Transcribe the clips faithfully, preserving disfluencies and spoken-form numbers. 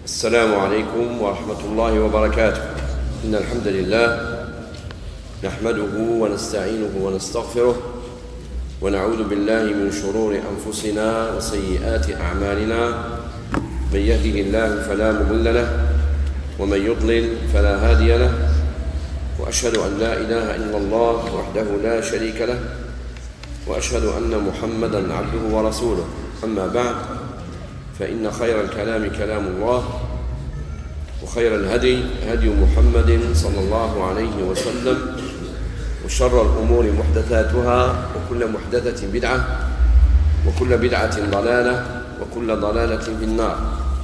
السلام عليكم ورحمة الله وبركاته. إن الحمد لله نحمده ونستعينه ونستغفره ونعوذ بالله من شرور أنفسنا وسيئات أعمالنا. من يهده الله فلا مضل له ومن يضلل فلا هادي له، وأشهد أن لا إله إلا الله وحده لا شريك له، وأشهد أن محمدًا عبده ورسوله. أما بعد، فإن خير الكلام كلام الله، وخير الهدي هدي محمد صلى الله عليه وسلم، وشر الأمور محدثاتها، وكل محدثة بدعة، وكل بدعة ضلالة، وكل ضلالة في النار.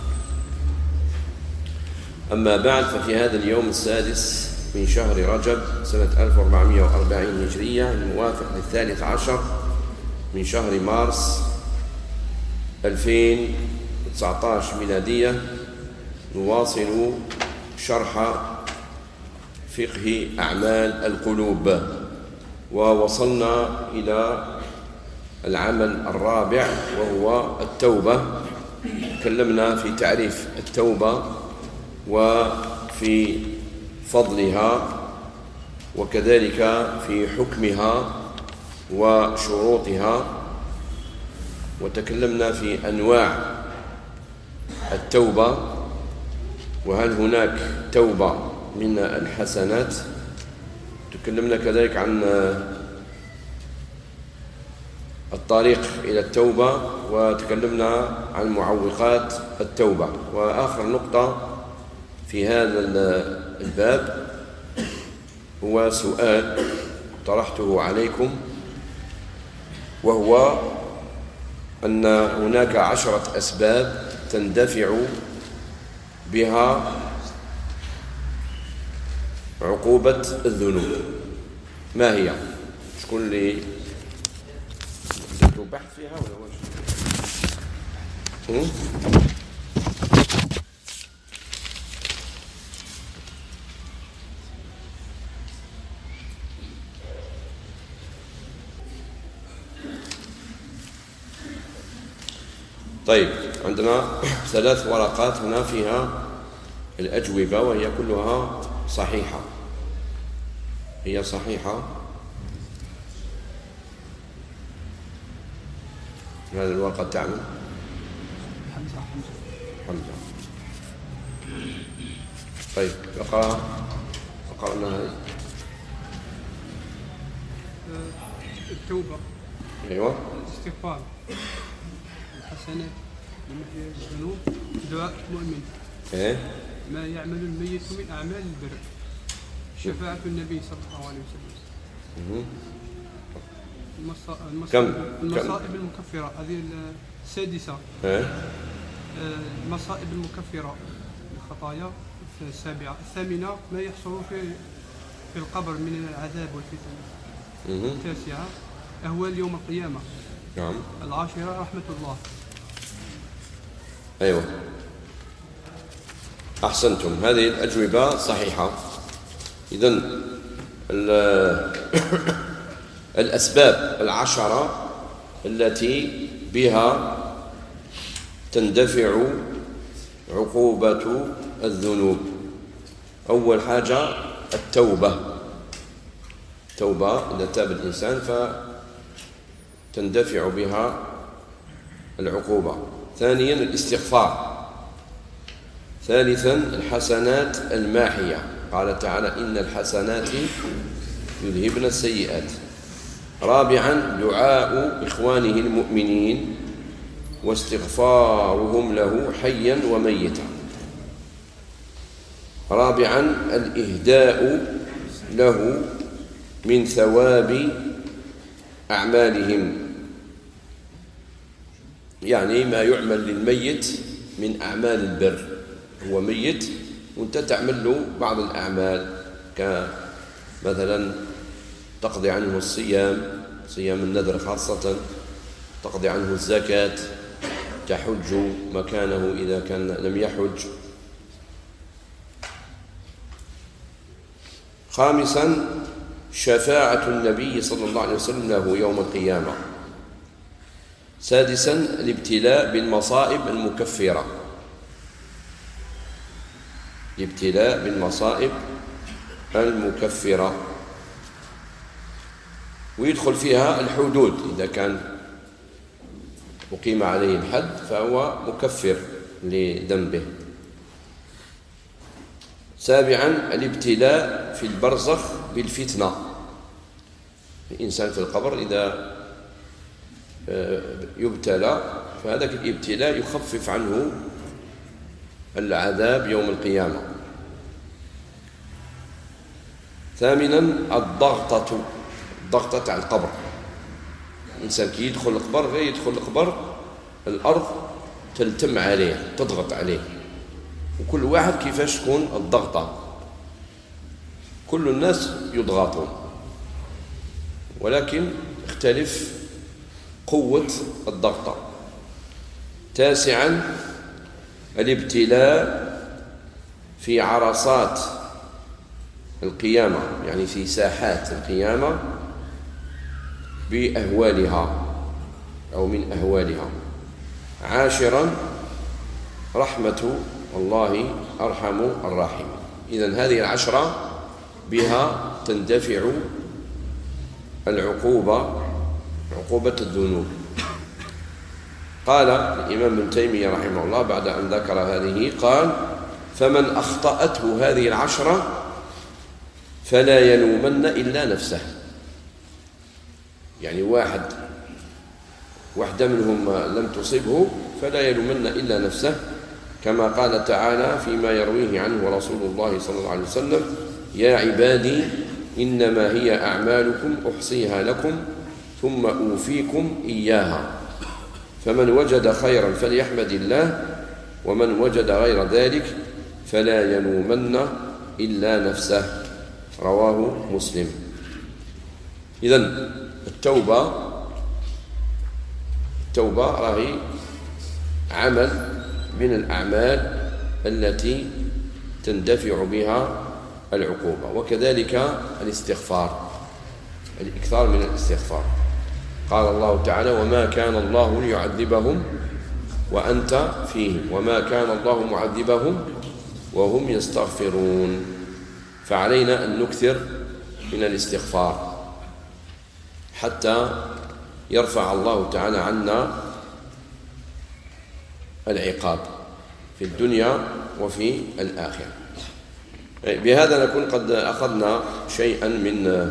أما بعد، ففي هذا اليوم السادس من شهر رجب سنة ألف وأربعمائة وأربعين هجرية، الموافق للثالث عشر من شهر مارس ألفين وتسعة عشر ميلادية، نواصل شرح فقه أعمال القلوب، ووصلنا إلى العمل الرابع وهو التوبة. تكلمنا في تعريف التوبة وفي فضلها، وكذلك في حكمها وشروطها، وتكلمنا في أنواع التوبة، وهل هناك توبة من الحسنات. تكلمنا كذلك عن الطريق إلى التوبة، وتكلمنا عن معوقات التوبة. وآخر نقطة في هذا الباب هو سؤال طرحته عليكم، وهو أن هناك عشرة أسباب تندفع بها عقوبة الذنوب. ما هي؟ شكون اللي درتو بحث فيها ولا واش؟ طيب، عندنا ثلاث ورقات هنا فيها الأجوبة، وهي كلها صحيحة. هي صحيحة. هذه الورقة تعمل حمزة حمزة. طيب، اقرأ اقرأ لنا هذه. التوبة، أيوة، الاستغفار، الحسنات، لمحي الذنوب، دعاء المؤمن، إيه؟ ما يعمل الميت من أعمال البر، شفاعة النبي صلى الله عليه وسلم، المص... كم؟ المصائب المكفرة، هذه السادسة. إيه؟ المصائب المكفرة الخطايا السابعة. الثامنة ما يحصل في في القبر من العذاب والفتن. التاسعة أهوال يوم القيامة. نعم. العاشرة رحمة الله. أيوة، أحسنتم، هذه الأجوبة صحيحة. إذن الأسباب العشرة التي بها تندفع عقوبة الذنوب. أول حاجة التوبة. توبة، إذا تاب الإنسان فتندفع بها العقوبة. ثانيا الاستغفار. ثالثا الحسنات الماحية، قال تعالى: إن الحسنات يذهبن السيئات. رابعا دعاء إخوانه المؤمنين واستغفارهم له حيا وميتا. رابعا الإهداء له من ثواب أعمالهم، يعني ما يعمل للميت من أعمال البر. هو ميت وانت تعمل له بعض الأعمال، كمثلا تقضي عنه الصيام، صيام النذر خاصة، تقضي عنه الزكاة، تحج مكانه إذا كان لم يحج. خامسا شفاعة النبي صلى الله عليه وسلم له يوم القيامة. سادسا الابتلاء بالمصائب المكفرة. الابتلاء بالمصائب المكفرة، ويدخل فيها الحدود، إذا كان أقيم عليه الحد فهو مكفر لذنبه. سابعا الابتلاء في البرزخ بالفتنة. الإنسان في القبر إذا يبتلى فهذا الابتلاء يخفف عنه العذاب يوم القيامة. ثامنا الضغطة، الضغطة على القبر. الإنسان كي يدخل القبر، غير يدخل القبر الأرض تلتم عليه، تضغط عليه، وكل واحد كيفاش تكون الضغطة. كل الناس يضغطون، ولكن اختلف قوة الضغطة. تاسعا الابتلاء في عرصات القيامة، يعني في ساحات القيامة بأهوالها أو من أهوالها. عاشرا رحمة الله أرحم الراحمين. إذن هذه العشرة بها تندفع العقوبة، عقوبة الذنوب. قال الإمام ابن تيمية رحمه الله بعد أن ذكر هذه، قال: فمن أخطأته هذه العشرة فلا يلومن إلا نفسه. يعني واحد واحدة منهم لم تصبه فلا يلومن إلا نفسه، كما قال تعالى فيما يرويه عنه رسول الله صلى الله عليه وسلم: يا عبادي إنما هي أعمالكم أحصيها لكم ثم أوفيكم إياها، فمن وجد خيرا فليحمد الله، ومن وجد غير ذلك فلا يلومن إلا نفسه. رواه مسلم. إذن التوبة التوبة راهي عمل من الأعمال التي تندفع بها العقوبة، وكذلك الاستغفار، الإكثار من الاستغفار. قال الله تعالى: وما كان الله ليعذبهم وأنت فيهم وما كان الله معذبهم وهم يستغفرون. فعلينا أن نكثر من الاستغفار حتى يرفع الله تعالى عنا العقاب في الدنيا وفي الآخرة. بهذا نكون قد أخذنا شيئا من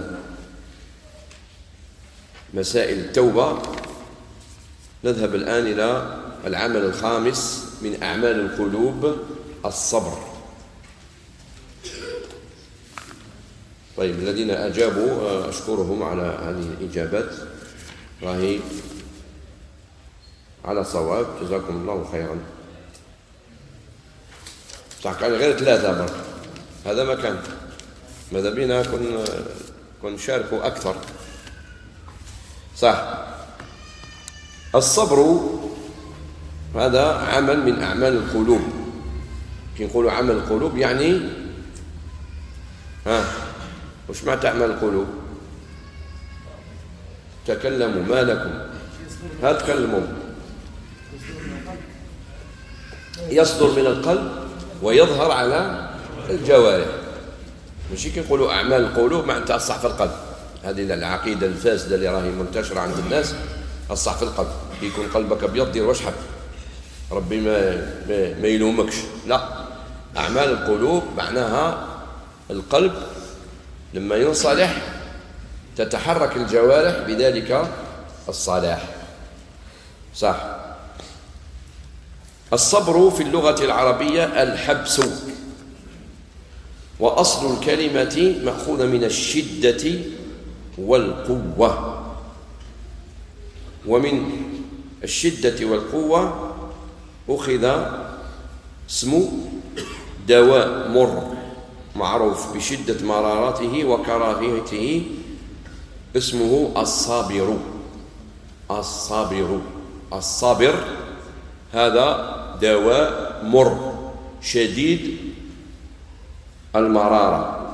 مسائل التوبة. نذهب الآن إلى العمل الخامس من أعمال القلوب، الصبر. طيب، الذين أجابوا أشكرهم على هذه الإجابات، راهي على صواب، جزاكم الله خيرا. صح، كان غير ثلاثة مرة، هذا ما كان، ماذا بينا كن كن نشاركوا أكثر. صح. الصبر هذا عمل من أعمال القلوب. كي نقولوا عمل القلوب يعني ها وش معنى تعمل القلوب؟ تكلموا، ما لكم؟ ها تكلموا. يصدر من القلب ويظهر على الجوارح. ماشي كي نقولوا أعمال القلوب معناتها الصح في القلب. هذه العقيدة الفاسدة اللي راهي منتشرة عند الناس، الصح في القلب. يكون قلبك أبيض دير واش حب، ربي ما ما يلومكش. لا، أعمال القلوب معناها القلب لما ينصلح تتحرك الجوارح بذلك الصلاح. صح. الصبر في اللغة العربية الحبس، وأصل الكلمة مأخوذ من الشدة والقوة، ومن الشدة والقوة أخذ اسم دواء مر معروف بشدة مرارته وكراهيته، اسمه الصابر. الصابر الصابر هذا دواء مر شديد المرارة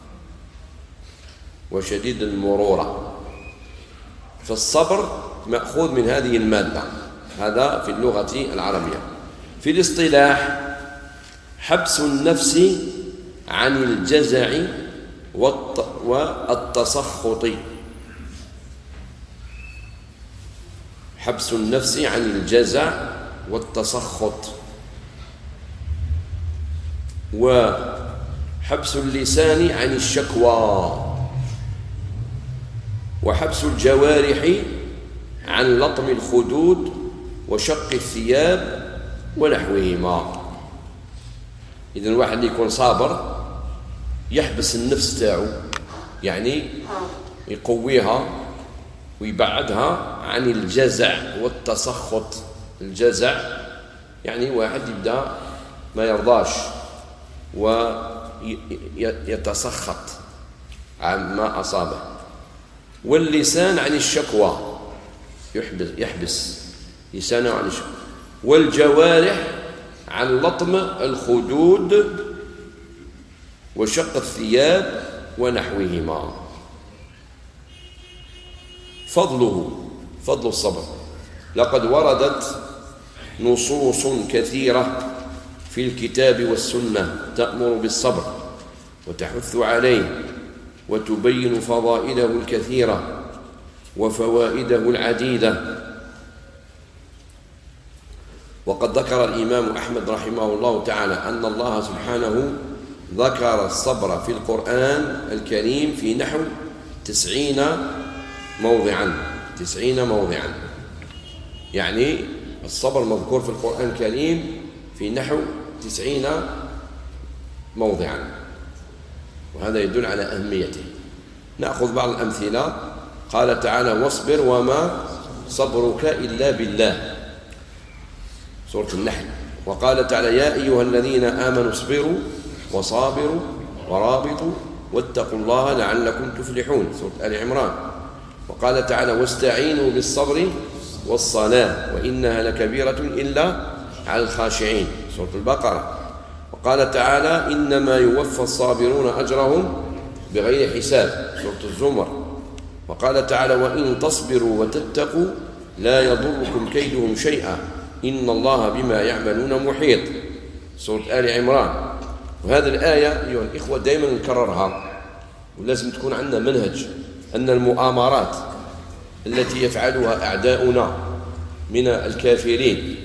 وشديد المرورة. فالصبر مأخوذ من هذه المادة، هذا في اللغة العربية. في الاصطلاح: حبس النفس عن الجزع والتسخط. حبس النفس عن الجزع والتسخط، وحبس اللسان عن الشكوى، وحبس الجوارح عن لطم الخدود وشق الثياب ونحوهما. إذن الواحد اللي يكون صابر يحبس النفس تاعو، يعني يقويها ويبعدها عن الجزع والتسخط. الجزع يعني واحد يبدأ ما يرضاش ويتسخط عن ما أصابه. واللسان عن الشكوى، يحبس, يحبس لسانه عن الشكوى. والجوارح عن لطم الخدود وشق الثياب ونحوهما. فضله، فضل الصبر. لقد وردت نصوص كثيرة في الكتاب والسنة تأمر بالصبر وتحث عليه وتبين فضائله الكثيرة وفوائده العديدة. وقد ذكر الإمام أحمد رحمه الله تعالى أن الله سبحانه ذكر الصبر في القرآن الكريم في نحو تسعين موضعا تسعين موضعا يعني الصبر مذكور في القرآن الكريم في نحو تسعين موضعا، وهذا يدل على أهميته. نأخذ بعض الأمثلة. قال تعالى: واصبر وما صبرك إلا بالله، سورة النحل. وقال تعالى: يا أيها الذين آمنوا اصبروا وصابروا ورابطوا واتقوا الله لعلكم تفلحون، سورة آل عمران. وقال تعالى: واستعينوا بالصبر والصلاة وإنها لكبيرة إلا على الخاشعين، سورة البقرة. وقال تعالى: إنما يوفى الصابرون أجرهم بغير حساب، سورة الزمر. وقال تعالى: وإن تصبروا وتتقوا لا يضركم كيدهم شيئا إن الله بما يعملون محيط، سورة آل عمران. وهذه الآية أيها الإخوة دائما نكررها، ولازم تكون عندنا منهج أن المؤامرات التي يفعلها أعداؤنا من الكافرين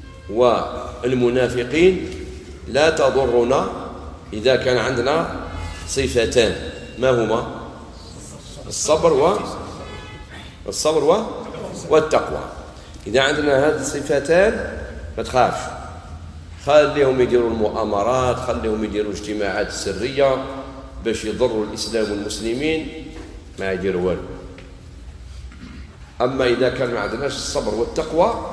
والمنافقين لا تضرنا إذا كان عندنا صفتان. ما هما؟ الصبر و الصبر و والتقوى. إذا عندنا هذه الصفتان ما تخافش، خليهم يديروا المؤامرات، خليهم يديروا اجتماعات سرية باش يضروا الإسلام والمسلمين، ما يديروا والو. أما إذا كان ما عندناش الصبر والتقوى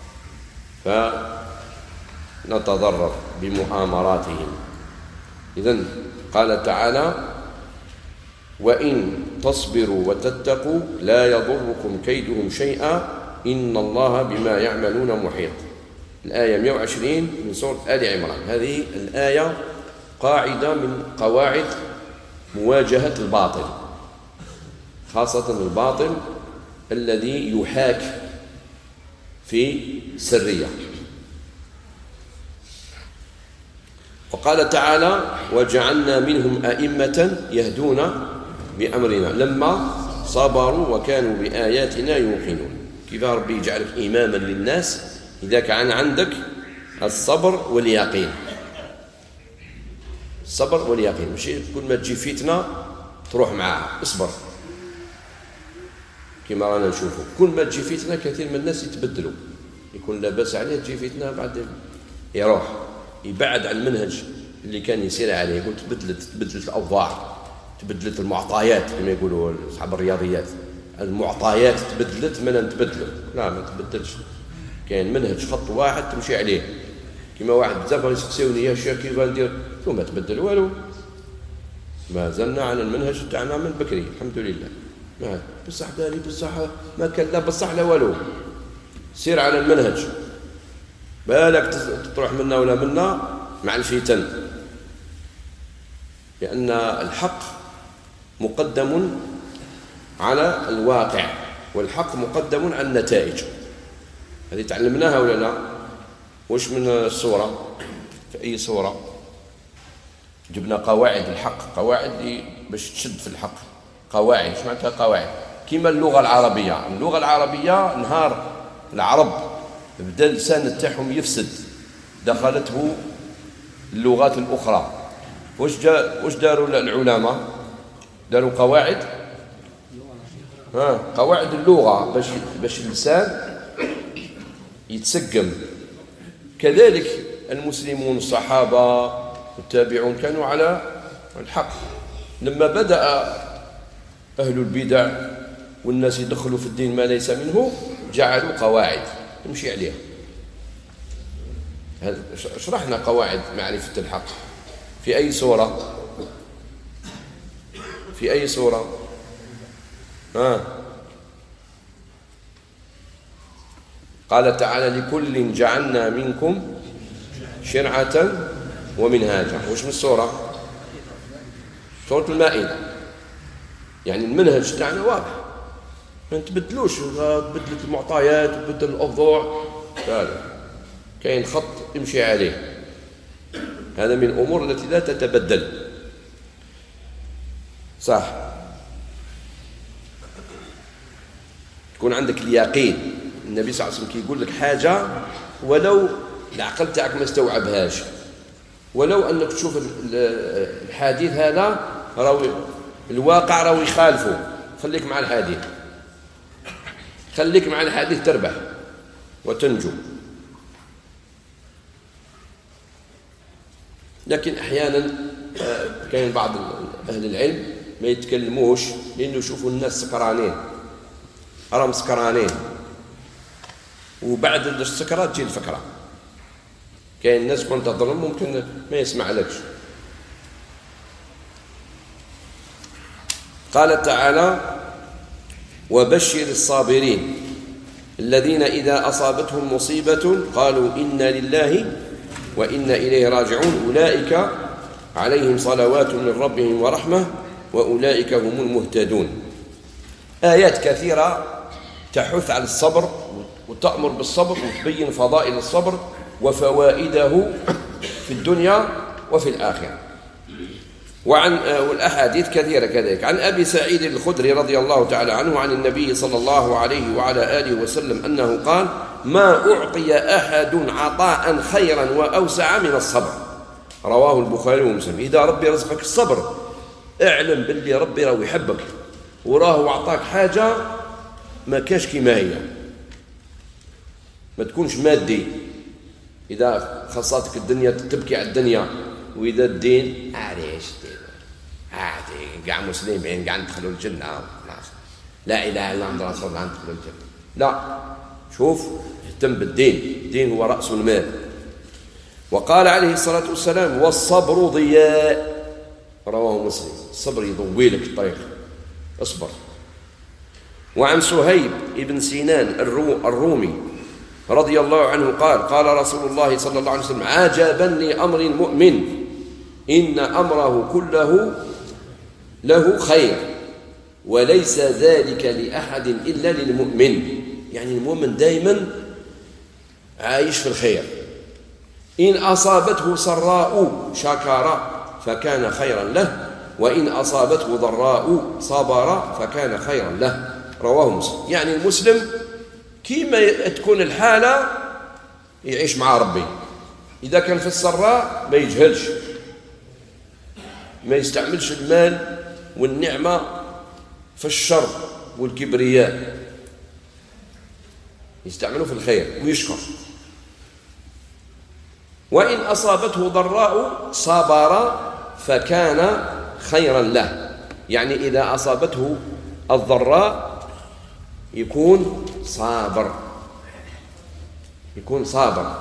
فنتضرر بمؤامراتهم. إذن قال تعالى: وإن تصبروا وتتقوا لا يضركم كيدهم شيئا إن الله بما يعملون محيط. الآية مئة وعشرين من سورة آل عمران. هذه الآية قاعدة من قواعد مواجهة الباطل، خاصة الباطل الذي يحاك في سرية. وقال تعالى: وجعلنا منهم أئمة يهدون بأمرنا لما صبروا وكانوا بآياتنا يوقنون. كيف ربي يجعلك إماما للناس إذا كان عندك الصبر واليقين. الصبر واليقين، ماشي كل ما تجي فتنة تروح معها. اصبر كما رانا نشوفوا، كل ما تجي فتنة كثير من الناس يتبدلوا، يكون لاباس عليه، تجي فتنة بعد يروح يبعد عن المنهج اللي كان يسير عليه. يقول تبدلت تبدلت الأوضاع، تبدلت المعطيات كما يقولوا أصحاب الرياضيات، المعطيات تبدلت ما نتبدلوا. لا ما تبدلش، كاين منهج خط واحد تمشي عليه. كما واحد بزاف يسقسيوني يا شيخ كيف ندير، ما تبدل والو، ما زلنا على المنهج تاعنا من بكري الحمد لله. ما بصح داري بصح ما كان لا بصح لا والو، سير على المنهج، بالك تروح منا ولا منا مع الفتن، لأن الحق مقدم على الواقع والحق مقدم على النتائج. هذه تعلمناها ولا لا؟ وش من الصورة؟ في أي صورة؟ جبنا قواعد الحق، قواعد باش تشد في الحق. قواعد ايش معناتها قواعد؟ كيما اللغة العربية، اللغة العربية نهار العرب بدا اللسان تاعهم يفسد دخلته اللغات الأخرى، واش جا واش داروا العلماء؟ داروا قواعد، ها قواعد اللغة باش باش اللسان يتسقم. كذلك المسلمون الصحابة والتابعون كانوا على الحق. لما بدأ أهل البدع والناس يدخلوا في الدين ما ليس منه جعلوا قواعد نمشي عليها. شرحنا قواعد معرفة الحق في أي سورة؟ في أي سورة؟ ها قال تعالى لكل جعلنا منكم شرعة ومنهاجا. وش من السورة؟ سورة المائدة. يعني المنهج تاعنا واضح، ما نتبدلوش، تبدلت المعطيات وتبدل الأوضاع، لا لا، كاين خط امشي عليه. هذا من الأمور التي لا تتبدل. صح، تكون عندك اليقين. النبي صلى الله عليه وسلم كي يقول لك حاجة ولو العقل تاعك ما استوعبهاش، ولو أنك تشوف الحديث هذا راوي الواقع راوي يخالفه، خليك مع الحديث، خليك مع الحديث تربح وتنجو. لكن أحيانا كاين بعض أهل العلم ما يتكلموش لأنه يشوفوا الناس سكرانين، راهم سكرانين، وبعد السكرات تجي الفكرة. كاين الناس كنت تظلم ممكن ما يسمع لكش. قال تعالى وبشر الصابرين الذين إذا أصابتهم مصيبة قالوا إنا لله وإنا إليه راجعون أولئك عليهم صلوات من ربهم ورحمة وأولئك هم المهتدون. آيات كثيرة تحث على الصبر وتأمر بالصبر وتبين فضائل الصبر وفوائده في الدنيا وفي الآخرة. وعن والأحاديث كثيرة كذلك. عن أبي سعيد الخدري رضي الله تعالى عنه عن النبي صلى الله عليه وعلى آله وسلم أنه قال ما أعطي أحد عطاء خيرا وأوسع من الصبر. رواه البخاري ومسلم. إذا ربي رزقك الصبر اعلم باللي ربي راه يحبك وراه أعطاك حاجة ما كاش كيما هي. ما تكونش مادي. إذا خصتك الدنيا تبكي على الدنيا، وإذا الدين عريش عادي قاع مسلمين قاع ندخلوا الجنة خلاص لا إله إلا الله رسول الله ندخلوا الجنة. لا، شوف اهتم بالدين، الدين هو رأس المال. وقال عليه الصلاة والسلام والصبر ضياء. رواه مسلم. الصبر يضوي لك الطريق، اصبر. وعن سهيب ابن سنان الرومي رضي الله عنه قال قال رسول الله صلى الله عليه وسلم عجبا لأمر المؤمن إن أمره كله له خير وليس ذلك لأحد إلا للمؤمن. يعني المؤمن دائما عايش في الخير. إن أصابته سراء شكر فكان خيرا له وإن أصابته ضراء صبر فكان خيرا له. رواه مسلم. يعني المسلم كيما تكون الحالة يعيش مع ربي. إذا كان في السراء ما يجهلش، ما يستعملش المال والنعمة في الشر والكبرياء، يستعمله في الخير ويشكر. وإن أصابته ضراء صبر فكان خيرا له. يعني إذا أصابته الضراء يكون صابر، يكون صابر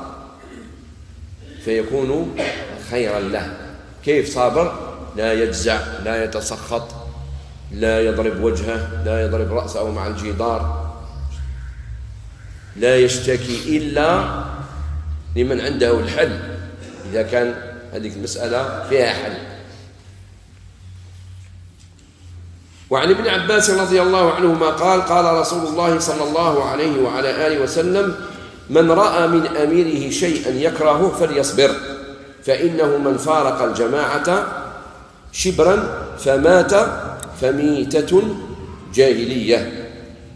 فيكون خيرا له. كيف صابر؟ لا يجزع، لا يتسخط، لا يضرب وجهه، لا يضرب رأسه مع الجدار، لا يشتكي إلا لمن عنده الحل إذا كان هذه المسألة فيها حل. وعن ابن عباس رضي الله عنهما قال قال رسول الله صلى الله عليه وعلى آله وسلم من رأى من أميره شيئا يكرهه فليصبر فإنه من فارق الجماعة شبرا فمات فميتة جاهلية.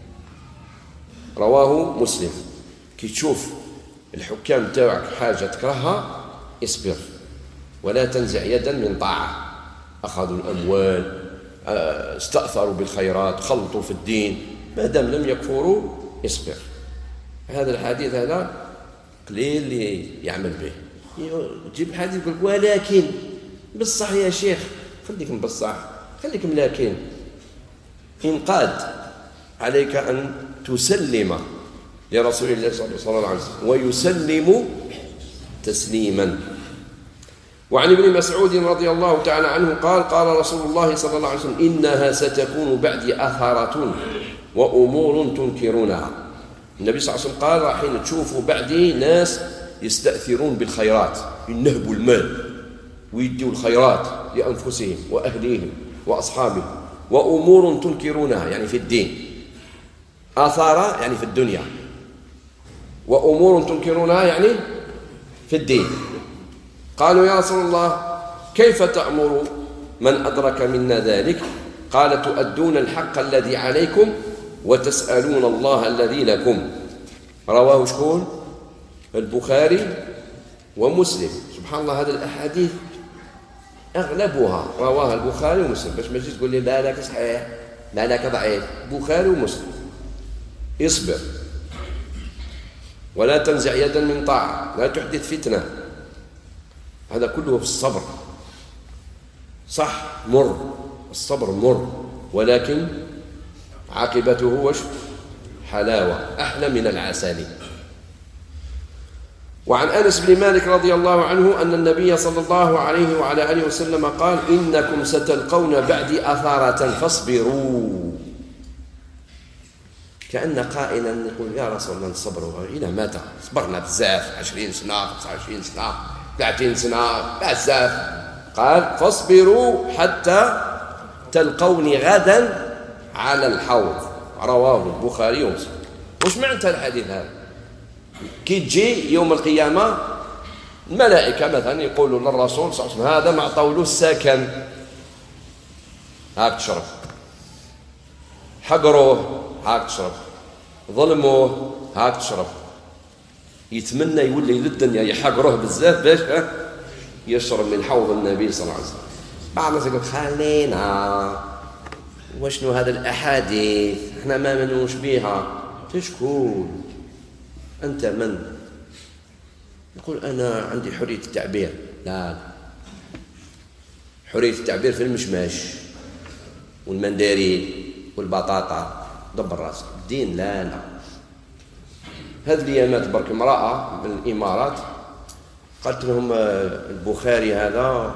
رواه مسلم. كي تشوف الحكام تاعك حاجة تكرهها اصبر ولا تنزع يدا من طاعة. أخذوا الأموال، استأثروا بالخيرات، خلطوا في الدين، ما دام لم يكفروا اصبر. هذا الحديث هذا قليل اللي يعمل به. تجيب الحديث يقول ولكن بالصح يا شيخ، خليك بالصح، خليك لكن انقاد عليك أن تسلم لرسول الله صلى الله عليه وسلم ويسلم تسليما. وعن ابن مسعود رضي الله تعالى عنه قال قال رسول الله صلى الله عليه وسلم إنها ستكون بعد أثرة وأمور تنكرونها. النبي صلى الله عليه وسلم قال راح تشوفوا بعدي ناس يستأثرون بالخيرات، ينهبوا المال ويدوا الخيرات لأنفسهم وأهليهم وأصحابهم، وأمور تنكرونها يعني في الدين، آثار يعني في الدنيا، وأمور تنكرونها يعني في الدين. قالوا يا رسول الله كيف تأمر من أدرك منا ذلك؟ قال تؤدون الحق الذي عليكم وتسألون الله الذي لكم. رواه شكون؟ البخاري ومسلم. سبحان الله، هذه الأحاديث أغلبها رواها البخاري ومسلم، باش ما تجي تقول لي لا لك صحيح لا لك ضعيف. بخاري ومسلم. اصبر ولا تنزع يدا من طاعة، لا تحدث فتنة، هذا كله في الصبر. صح مر، الصبر مر، ولكن عاقبته وش؟ حلاوة، أحلى من العسل. وعن أنس بن مالك رضي الله عنه أن النبي صلى الله عليه وعلى آله وسلم قال إنكم ستلقون بعدي أثارة فاصبروا. كأن قائلا يقول يا رسول الله نصبروا إلى متى؟ صبرنا بزاف، عشرين سنة، خمسة وعشرين سنة، ثلاثين سنة، بزاف. قال فاصبروا حتى تلقوني غدا على الحوض. رواه البخاري ومسلم. وش معنى الحديث هذا؟ كي تجي يوم القيامة الملائكة مثلا يقولوا للرسول صلى الله عليه وسلم هذا ما عطاولو السكن، هاك تشرب، حقروه هاك تشرب، ظلموه هاك تشرب. يتمنى يولي للدنيا يحقروه بزاف باش يشرب من حوض النبي صلى الله عليه وسلم. بعض الناس يقول خلينا وشنو هذا الأحاديث احنا ما منوش بها. تشكون أنت من؟ يقول أنا عندي حرية التعبير. لا، حرية التعبير في المشماش والمندارين والبطاطا. دبر راسك. الدين لا لا. هذه الأيامات برك امرأة من الإمارات قالت لهم البخاري هذا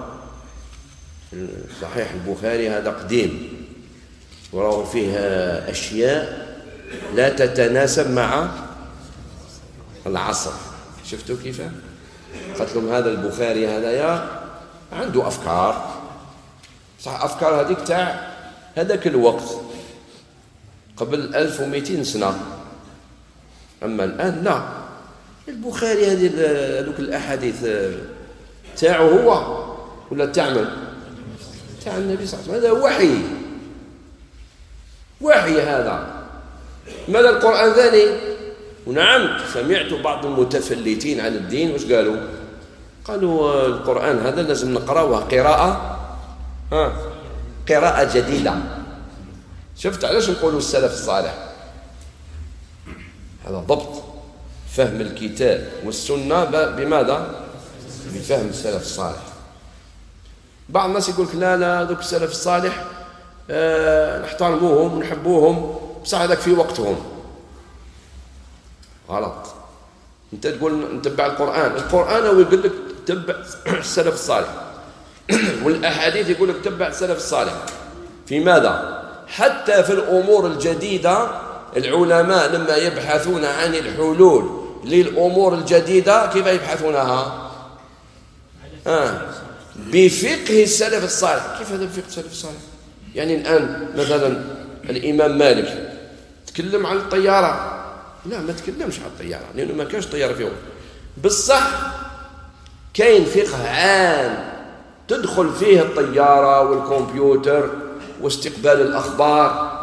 صحيح، البخاري هذا قديم وراه فيه أشياء لا تتناسب مع العصر. شفتوا كيف؟ قالت لهم هذا البخاري هذا يا عنده أفكار صح، أفكار هذيك تاع هذاك الوقت قبل ألف ومئتين سنة، أما الآن لا. البخاري هذه هذوك الأحاديث تاعه هو ولا تعمل تاع النبي صلى الله عليه وسلم؟ هذا وحي، وحي هذا. ماذا القرآن ثاني؟ ونعم سمعت بعض المتفلتين عن الدين وش قالوا؟ قالوا القرآن هذا لازم نقرأه قراءة ها قراءة جديدة. شفت علاش نقولوا السلف الصالح؟ هذا ضبط فهم الكتاب والسنة بماذا؟ بفهم السلف الصالح. بعض الناس يقول لك لا لا ذوك السلف الصالح آه نحترموهم ونحبوهم بصح هذاك في وقتهم. غلط. انت تقول نتبع القرآن، القرآن هو يقول لك تبع السلف الصالح والأحاديث يقول لك تبع السلف الصالح. في ماذا؟ حتى في الأمور الجديدة العلماء لما يبحثون عن الحلول للأمور الجديدة كيف يبحثونها؟ آه. بفقه السلف الصالح. كيف هذا بفقه السلف الصالح؟ يعني الآن مثلا الإمام مالك تكلم عن الطيارة؟ لا، ما تكلمش عن الطيارة لأنه ما كانش طيارة في وقت. بالصح كاين فقه عام تدخل فيه الطيارة والكمبيوتر واستقبال الأخبار.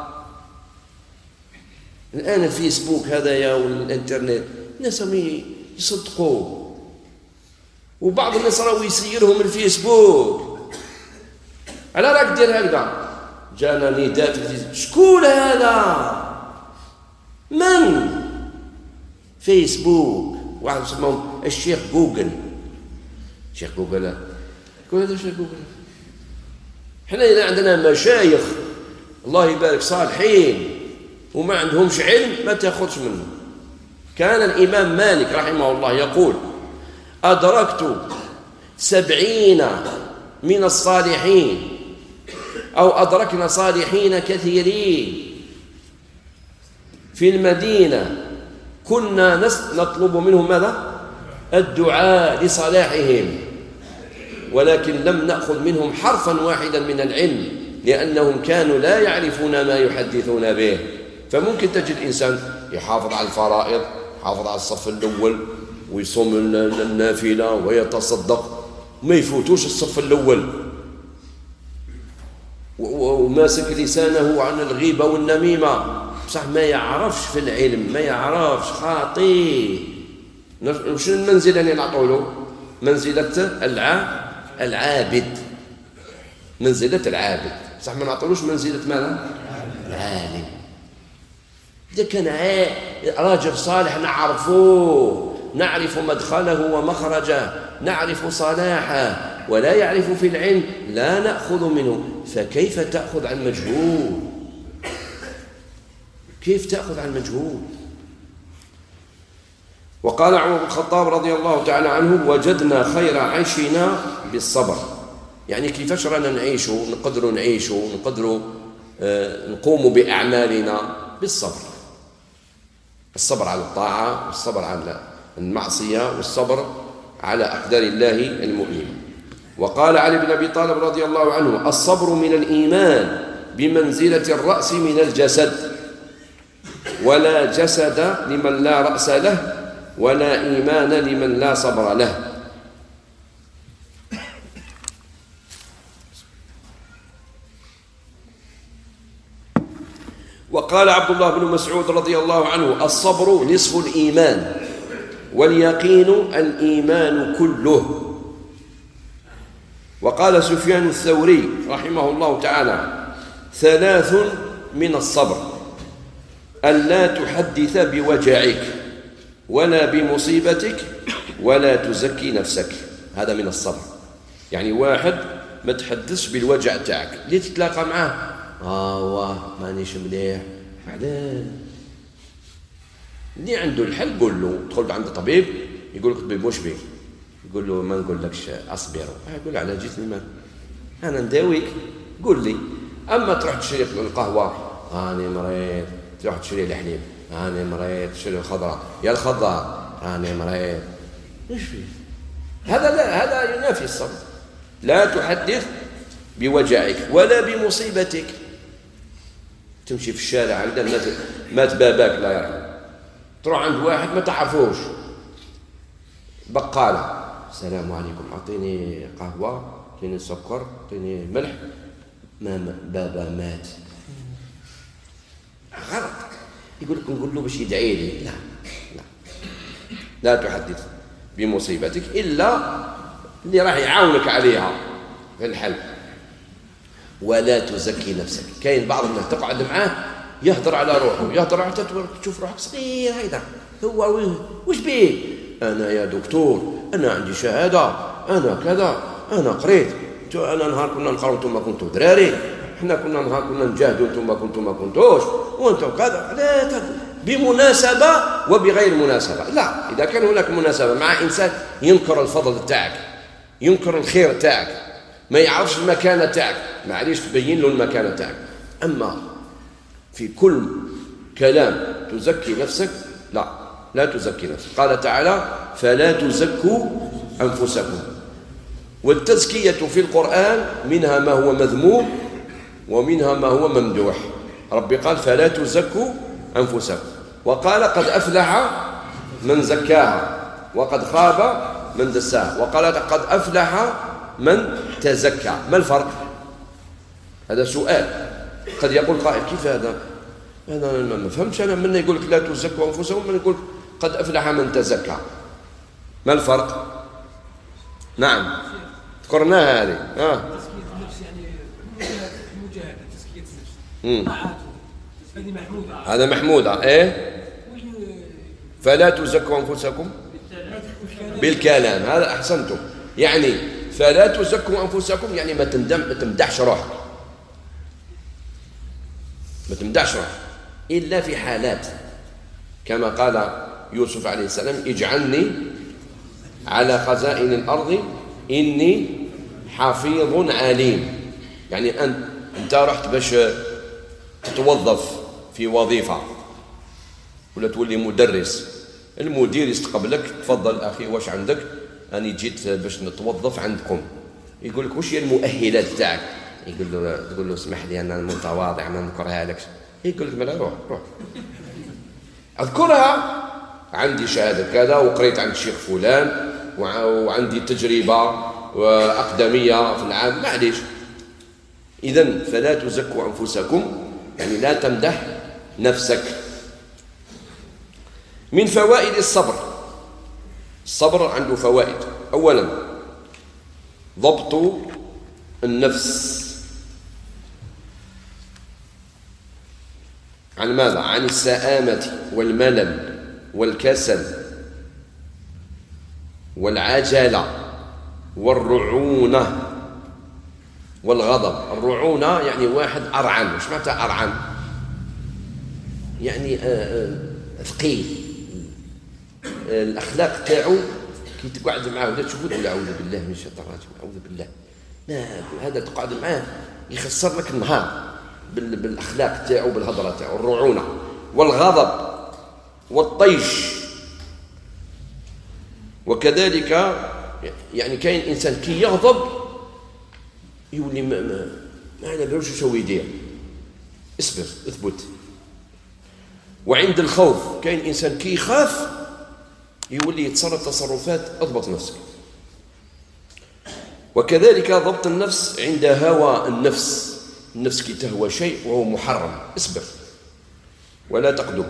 الآن الفيسبوك هذا والإنترنت الناس يصدقوا، وبعض الناس راهو يسيرهم الفيسبوك. على راك دير هكذا؟ جانا نداء في الفيسبوك، شكون هذا؟ من؟ فيسبوك، واحد اسمه الشيخ جوجل. شيخ جوجل كل هذا شيخ جوجل. احنا إذا عندنا مشايخ الله يبارك صالحين وما عندهمش علم ما تاخذش منه. كان الإمام مالك رحمه الله يقول: أدركت سبعين من الصالحين أو أدركنا صالحين كثيرين في المدينة كنا نطلب منهم ماذا؟ الدعاء لصلاحهم، ولكن لم نأخذ منهم حرفا واحدا من العلم لأنهم كانوا لا يعرفون ما يحدثون به. فممكن تجد إنسان يحافظ على الفرائض، يحافظ على الصف الأول ويصوم النافلة ويتصدق، ما يفوتوش الصف الأول، وماسك لسانه عن الغيبة والنميمة، بصح ما يعرفش في العلم، ما يعرفش، خاطئ. وش المنزلة اللي نعطوا له؟ منزلة الع... العابد، منزلة العابد، بصح ما نعطولوش منزلة ماذا؟ العالم. إذا كان راجل صالح نعرفوه، نعرف مدخله ومخرجه، نعرف صلاحه، ولا يعرف في العلم لا نأخذ منه، فكيف تأخذ عن مجهول؟ كيف تأخذ عن مجهول؟ وقال عمر بن الخطاب رضي الله تعالى عنه: وجدنا خير عيشنا بالصبر. يعني كيفاش رانا نعيشوا، نقدروا نعيشوا، نقدروا آه نقوم بأعمالنا بالصبر. الصبر على الطاعة، والصبر على المعصية، والصبر على أقدار الله المؤلمة. وقال علي بن أبي طالب رضي الله عنه: الصبر من الإيمان بمنزلة الرأس من الجسد، ولا جسد لمن لا رأس له، ولا إيمان لمن لا صبر له. وقال عبد الله بن مسعود رضي الله عنه: الصبر نصف الإيمان، واليقين الإيمان كله. وقال سفيان الثوري رحمه الله تعالى: ثلاث من الصبر: ألا تحدث بوجعك ولا بمصيبتك ولا تزكي نفسك. هذا من الصبر. يعني واحد ما تحدثش بالوجع تاعك، اللي تتلاقى معاه اه واه مانيش مليح، علاش؟ اللي عنده الحل قول له، تدخل عند طبيب يقول لك طبيب واش بيك؟ يقول له ما نقولكش اصبر، يقول على جيتني ما انا نداويك، قول لي. اما تروح تشري القهوه راني مريض، تروح تشري الحليب راني مريض، تشري الخضره يا الخضار راني مريض، ايش فيه؟ هذا لا، هذا ينافي الصبر. لا تحدث بوجعك ولا بمصيبتك. تمشي في الشارع هكذا مات, مات باباك لا يرحم، تروح عند واحد ما تعرفوش، بقالة: السلام عليكم، أعطيني قهوة، أعطيني سكر، أعطيني ملح. ما بابا مات. غلط. يقول لك نقول له باش يدعي لي. لا لا لا تحدث بمصيبتك إلا اللي راح يعاونك عليها في الحل. ولا تزكي نفسك. كاين بعض الناس تقعد معاه يهضر على روحه، يهضر حتى تشوف روحك صغير. هيدا هو وش بيه؟ انا يا دكتور، انا عندي شهاده، انا كذا، انا قريت، انا نهار كنا نقراو انتم ما كنتوا دراري، احنا كنا نهار كنا نجاهدوا انتم ما كنتم ما كنتوش، وانتم كذا. لا، بمناسبه وبغير مناسبه. لا، اذا كان هناك مناسبه مع انسان ينكر الفضل تاعك، ينكر الخير تاعك، ما يعرفش المكانة تاعك، معليش تبين له المكانة تاعك. أما في كل كلام تزكي نفسك، لا لا تزكي نفسك. قال تعالى: فلا تزكوا أنفسكم. والتزكية في القرآن منها ما هو مذموم ومنها ما هو ممدوح. ربي قال: فلا تزكوا أنفسكم، وقال: قد أفلح من زكاها وقد خاب من دساها، وقال: قد أفلح من تزكى. ما الفرق؟ هذا سؤال. قد يقول قائل كيف هذا؟ أنا ما فهمش. أنا من يقول لك لا تزكوا أنفسكم، من يقول قد أفلح من تزكى. ما الفرق؟ نعم ذكرناها هذه. آه. تزكية النفس يعني مجاهدة، تزكية النفس طاعاته، هذه محمودة. هذا محمودة. إيه؟ فلا تزكوا أنفسكم بالكلام. هذا أحسنتم. يعني فلا تزكوا أنفسكم يعني ما تندم ما تمدحش روحك، ما تمدحش روحك إلا في حالات كما قال يوسف عليه السلام اجعلني على خزائن الأرض إني حفيظ عليم. يعني أنت أنت رحت باش تتوظف في وظيفة ولا تولي مدرس، المدير يستقبلك، تفضل أخي واش عندك؟ أنا جيت باش نتوظف عندكم. يقول لك واش هي المؤهلات تاعك؟ يقول له تقول له اسمح لي أنا متواضع ما نذكرها لك. يقول لك مالا روح روح أذكرها، عندي شهادة كذا وقريت عند الشيخ فلان وعندي تجربة أقدمية في العام، معليش. إذن فلا تزكوا أنفسكم يعني لا تمدح نفسك. من فوائد الصبر، الصبر عنده فوائد. أولا ضبط النفس. عن ماذا؟ عن السآمة والملل والكسل والعجلة والرعونة والغضب. الرعونة يعني واحد أرعن. وش معنى أرعن؟ يعني ثقيل. الأخلاق تاعو كي تقعد معاه ولا تشوفه تقول أعوذ بالله من الشيطان الرجيم، أعوذ بالله. لا هذا تقعد معاه يخسر لك النهار بالأخلاق تاعو بالهضرة تاعو. الرعونة والغضب والطيش. وكذلك يعني كاين إنسان كي يغضب يولي ما ما ما على بالوش شو يدير. اصبر اثبت. وعند الخوف كاين إنسان كي يخاف يولي يتصرف تصرفات اضبط نفسك. وكذلك ضبط النفس عند هوى النفس. النفس كي تهوى شيء وهو محرم اصبر ولا تقدم.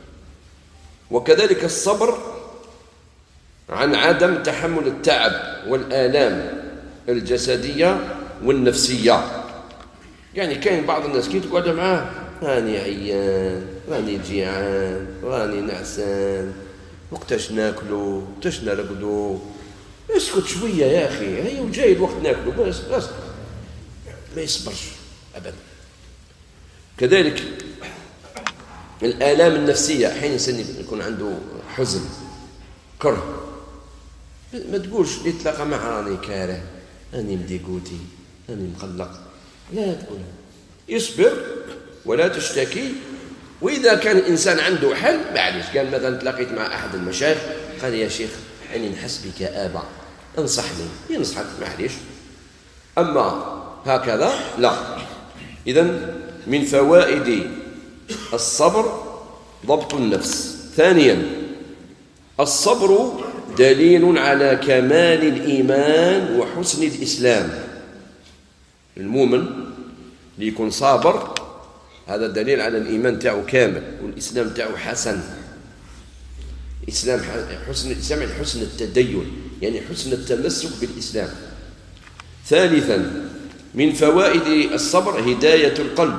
وكذلك الصبر عن عدم تحمل التعب والآلام الجسدية والنفسية. يعني كاين بعض الناس كي تقعد معاه راني عيان، راني جيعان، راني نعسان، وقتاش ناكلوا، وقتاش نرقدوا، اسكت شوية يا أخي، هيا وجاي الوقت ناكلوا بس بس ما يصبرش أبدا. كذلك الآلام النفسية، حين الإنسان يكون عنده حزن كره ما تقولش اللي تلاقى معه راني كاره، راني مديقوتي، راني مقلق، لا تقول، يصبر ولا تشتكي. وإذا كان الإنسان عنده حل معليش، قال مثلا تلاقيت مع أحد المشايخ قال يا شيخ أني نحس بكآبة انصحني، ينصحك معليش. أما هكذا لا. إذن من فوائد الصبر ضبط النفس. ثانيا الصبر دليل على كمال الإيمان وحسن الإسلام. المؤمن اللي يكون صابر هذا دليل على الإيمان تاعه كامل والإسلام تاعه حسن. إسلام حسن الإسلام يعني حسن التدين، يعني حسن التمسك بالإسلام. ثالثا من فوائد الصبر هداية القلب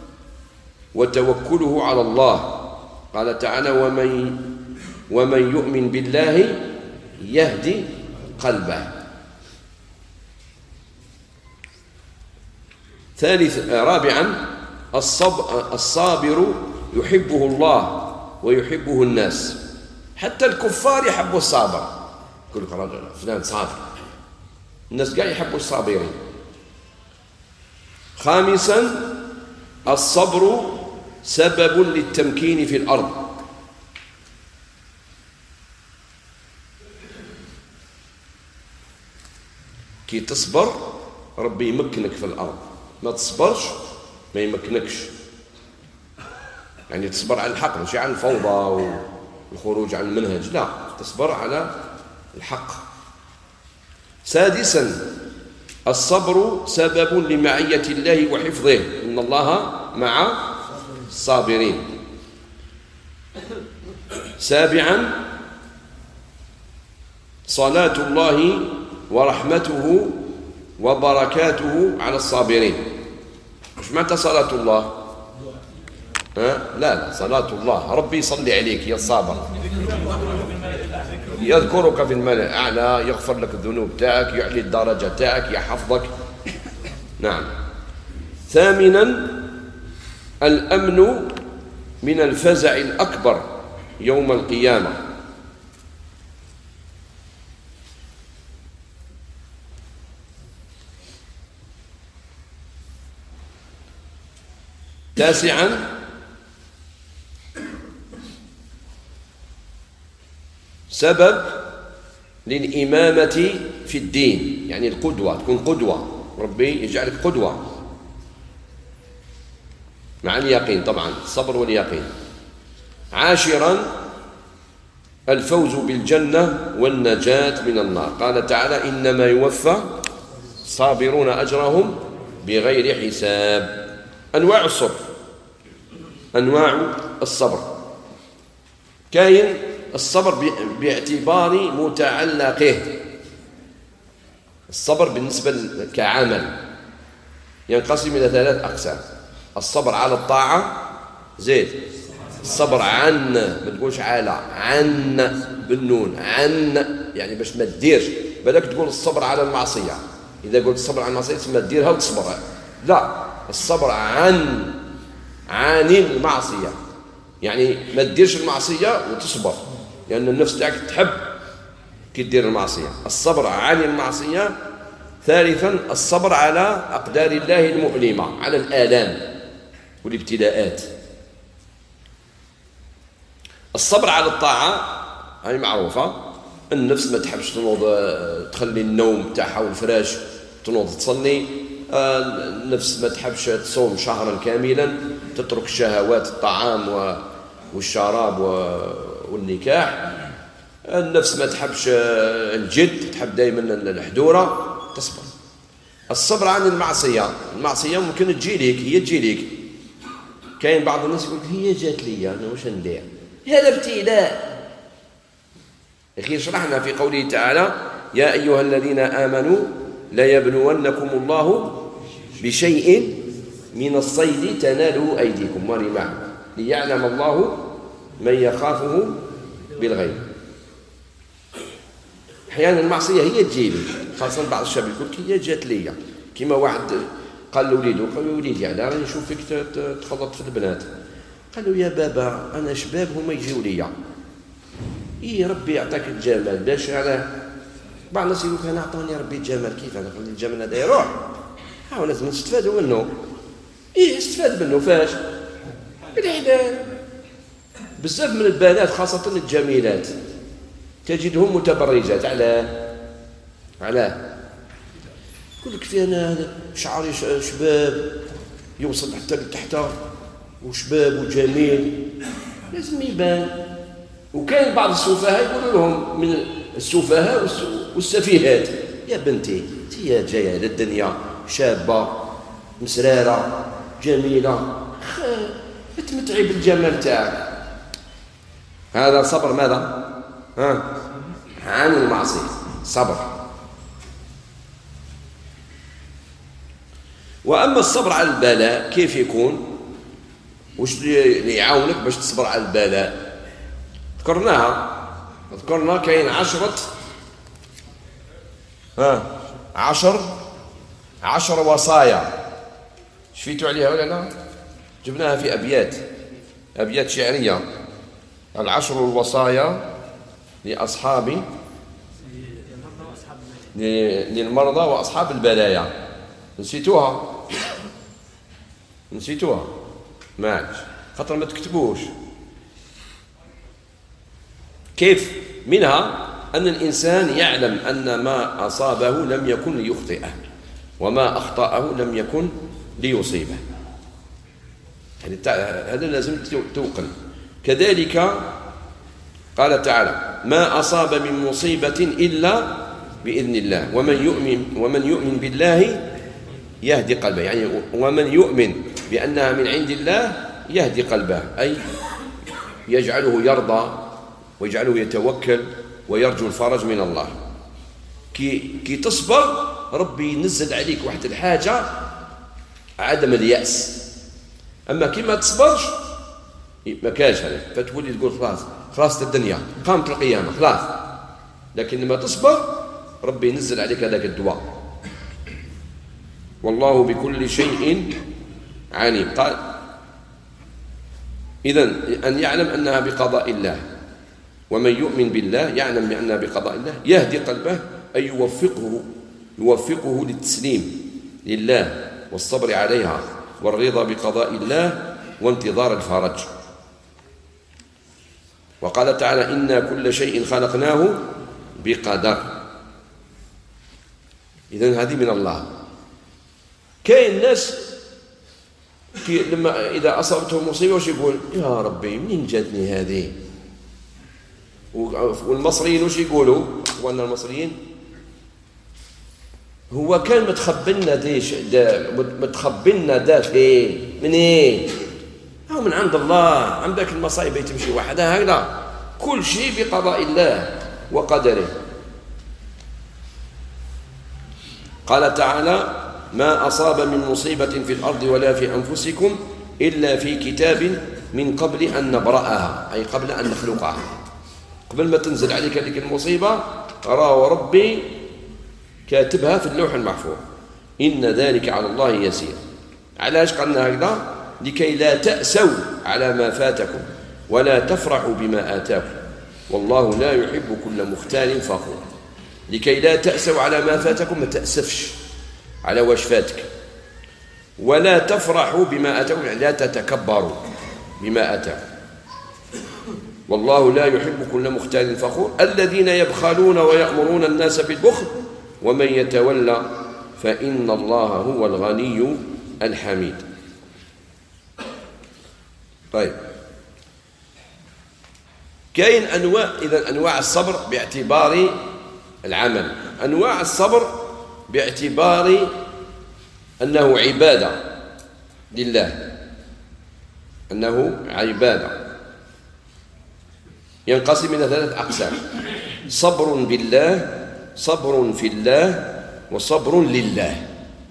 وتوكله على الله. قال تعالى ومن ومن يؤمن بالله يهدي قلبه. ثالث رابعا الصبر الصابر يحبه الله ويحبه الناس، حتى الكفار يحبوا الصابر. يقول لك رجل فلان صابر، الناس قاعد يحبوا الصابرين. خامسا الصبر سبب للتمكين في الأرض. كي تصبر ربي يمكنك في الأرض، ما تصبرش ما يمكنكش. يعني تصبر على الحق مش على الفوضى والخروج عن المنهج، لا تصبر على الحق. سادسا الصبر سبب لمعية الله وحفظه، إن الله مع الصابرين. سابعا صلاة الله ورحمته وبركاته على الصابرين. مش معنى صلاة الله؟ ها؟ لا لا، صلاة الله ربي يصلي عليك يا الصابر، يذكرك في الملأ الأعلى، يغفر لك الذنوب تاعك، يعلي الدرجة تاعك، يحفظك. نعم. ثامنا الأمن من الفزع الأكبر يوم القيامة. تاسعا سبب للإمامة في الدين، يعني القدوة، تكون قدوة، ربي يجعلك قدوة مع اليقين، طبعا الصبر واليقين. عاشرا الفوز بالجنة والنجاة من النار. قال تعالى إنما يوفى الصابرون أجرهم بغير حساب. أنواع الصبر، أنواع الصبر، كاين الصبر باعتبار متعلقه. الصبر بالنسبة كعمل ينقسم إلى ثلاث أقسام: الصبر على الطاعة، زيد الصبر عن، ما تقولش على، عن بالنون، عن يعني باش ما تديرش، بالك تقول الصبر على المعصية. إذا قلت الصبر على المعصية تسمى تديرها وتصبر، لا، الصبر عن عن المعصية يعني ما تديرش المعصية وتصبر، لأن يعني النفس تاعك تحب كي تدير المعصية. الصبر عن المعصية. ثالثا الصبر على أقدار الله المؤلمة، على الآلام والابتلاءات. الصبر على الطاعة هذه معروفة، النفس ما تحبش تنوض تخلي النوم تاعها والفراش تنوض تصلي، النفس ما تحبش تصوم شهرا كاملا، تترك الشهوات، الطعام والشراب والنكاح. النفس ما تحبش الجد، تحب دائما الحدورة، تصبر. الصبر عن المعصية، المعصية ممكن تجي لك، هي تجي لك. كاين بعض الناس يقول هي جات لي أنا واش ندير، هذا ابتلاء. أخي شرحنا في قوله تعالى يا أيها الذين آمنوا لا يبلونكم الله بشيء من الصيد تناله أيديكم ورماحكم ليعلم الله من يخافه بالغيب. أحيانا المعصية هي تجي لي، خاصة بعض الشباب يقول هي جات لي، كما واحد قال لوليده، قال له وليدي يعني راني نشوفك تخلط في البنات، قال له يا بابا أنا شباب هما يجيو لي، إيه ربي يعطيك الجمال باش على بعض الناس يقول أنا أعطوني ربي الجمال، كيف أنا خلي الجمال هذا يروح، ها لازم نستفادوا منه. إيه استفاد منه فاش؟ بالحلال. بزاف من البنات خاصة الجميلات تجدهم متبرجات، علاه؟ علاه؟ يقول لك في أنا شعري شباب يوصل حتى لتحت وشباب وجميل، لازم يبان. وكاين بعض السفهاء يقولوا لهم من السفهاء والسفيهات يا بنتي انتي جايه للدنيا شابه مسراره جميله، تمتعي بالجمال تاعك. هذا صبر ماذا؟ ها؟ عن المعصيه، صبر. واما الصبر على البلاء كيف يكون؟ وش اللي يعاونك باش تصبر على البلاء؟ ذكرناها، ذكرنا كاين عشرة ها عشر عشر وصايا، شفيتوا عليها ولا لا؟ جبناها في أبيات أبيات شعرية. العشر الوصايا لأصحاب للمرضى وأصحاب البلايا، نسيتوها؟ نسيتوها؟ معلش خاطر ما تكتبوش. كيف؟ منها أن الإنسان يعلم أن ما أصابه لم يكن ليخطئه وما أخطأه لم يكن ليصيبه، يعني هذا لازم توقن. كذلك قال تعالى ما أصاب من مصيبة إلا بإذن الله. ومن يؤمن ومن يؤمن بالله يهدي قلبه، يعني ومن يؤمن بأنها من عند الله يهدي قلبه، أي يجعله يرضى ويجعله يتوكل ويرجو الفرج من الله. كي, كي تصبر ربي ينزل عليك واحد الحاجة، عدم اليأس. أما كي ما تصبرش ما كاش عليك، فتولي تقول خلاص خلاص الدنيا قامت القيامة خلاص. لكن لما تصبر ربي ينزل عليك هذاك الدواء. والله بكل شيء عليم. قال إذن أن يعلم أنها بقضاء الله. ومن يؤمن بالله يعلم بأنها بقضاء الله يهدي قلبه، أي يوفقه يوفقه للتسليم لله والصبر عليها والرضا بقضاء الله وانتظار الفرج. وقال تعالى إنا كل شيء خلقناه بقدر. إذن هذه من الله. كاين الناس لما إذا أصابتهم مصيبة وش يقول؟ يا ربي منين جاتني هذه؟ والمصريين وش يقولوا؟ أخواننا المصريين هو كان متخبلنا ديش دا متخبلنا دا فيه منين؟ هو من عند الله. عندك المصايب تمشي وحدها، لا، كل شيء بقضاء الله وقدره. قال تعالى ما أصاب من مصيبة في الأرض ولا في أنفسكم إلا في كتاب من قبل أن نبرأها، أي قبل أن نخلقها. قبل ما تنزل عليك هذيك المصيبة راه ربي كاتبها في اللوح المحفوظ. إن ذلك على الله يسير. علاش قلنا هكذا؟ لكي لا تأسوا على ما فاتكم ولا تفرحوا بما آتاكم والله لا يحب كل مختال فخور. لكي لا تأسوا على ما فاتكم، ما تأسفش على واش فاتك، ولا تفرحوا بما آتاكم، يعني لا تتكبروا بما آتاكم. والله لا يحب كل مختال فخور الذين يبخلون ويأمرون الناس بالبخل ومن يتولى فإن الله هو الغني الحميد. طيب، كاين أنواع، إذا أنواع الصبر باعتبار العمل. أنواع الصبر باعتبار أنه عبادة لله، أنه عبادة. ينقسم إلى ثلاث أقسام: صبر بالله، صبر في الله، وصبر لله.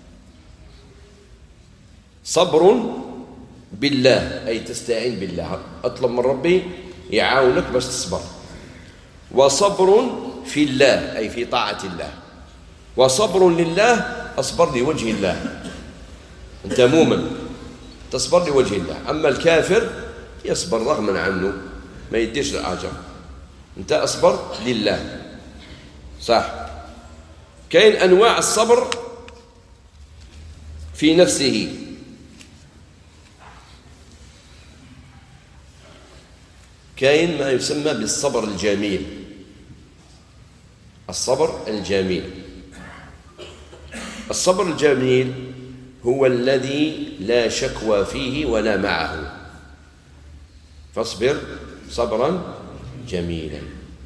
صبر بالله أي تستعين بالله، أطلب من ربي يعاونك باش تصبر. وصبر في الله أي في طاعة الله. وصبر لله أصبر لوجه الله. أنت مؤمن تصبر لوجه الله، أما الكافر يصبر رغما عنه ما يديش الأجر. أنت أصبر لله، صح. كاين أنواع الصبر في نفسه. كاين ما يسمى بالصبر الجميل. الصبر الجميل الصبر الجميل هو الذي لا شكوى فيه ولا معه. فاصبر صبرا جميلا.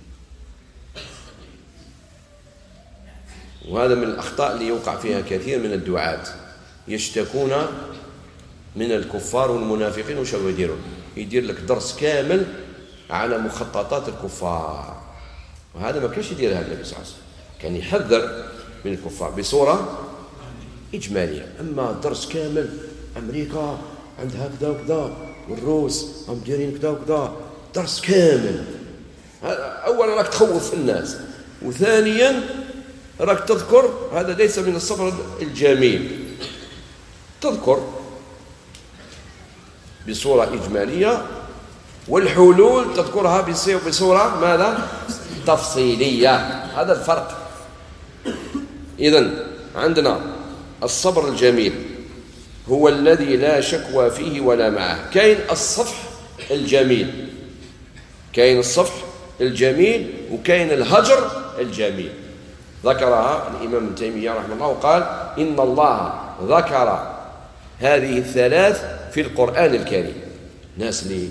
وهذا من الأخطاء اللي يوقع فيها كثير من الدعاة، يشتكون من الكفار والمنافقين. وش هو يديرون؟ يدير لك درس كامل على مخططات الكفار، وهذا ما كانش يديرها النبي صلى الله عليه وسلم. كان يحذر من الكفار بصورة إجمالية. أما درس كامل أمريكا عندها كذا وكذا والروس هم دايرين كذا وكذا، درس كامل. أولا راك تخوف الناس، وثانيا راك تذكر، هذا ليس من الصبر الجميل. تذكر بصورة إجمالية، والحلول تذكرها بصورة ماذا؟ تفصيلية. هذا الفرق. إذن عندنا الصبر الجميل هو الذي لا شكوى فيه ولا معه. كاين الصفح الجميل، كاين الصفح الجميل، وكاين الهجر الجميل. ذكرها الإمام ابن تيمية رحمه الله وقال إن الله ذكر هذه الثلاث في القرآن الكريم. الناس اللي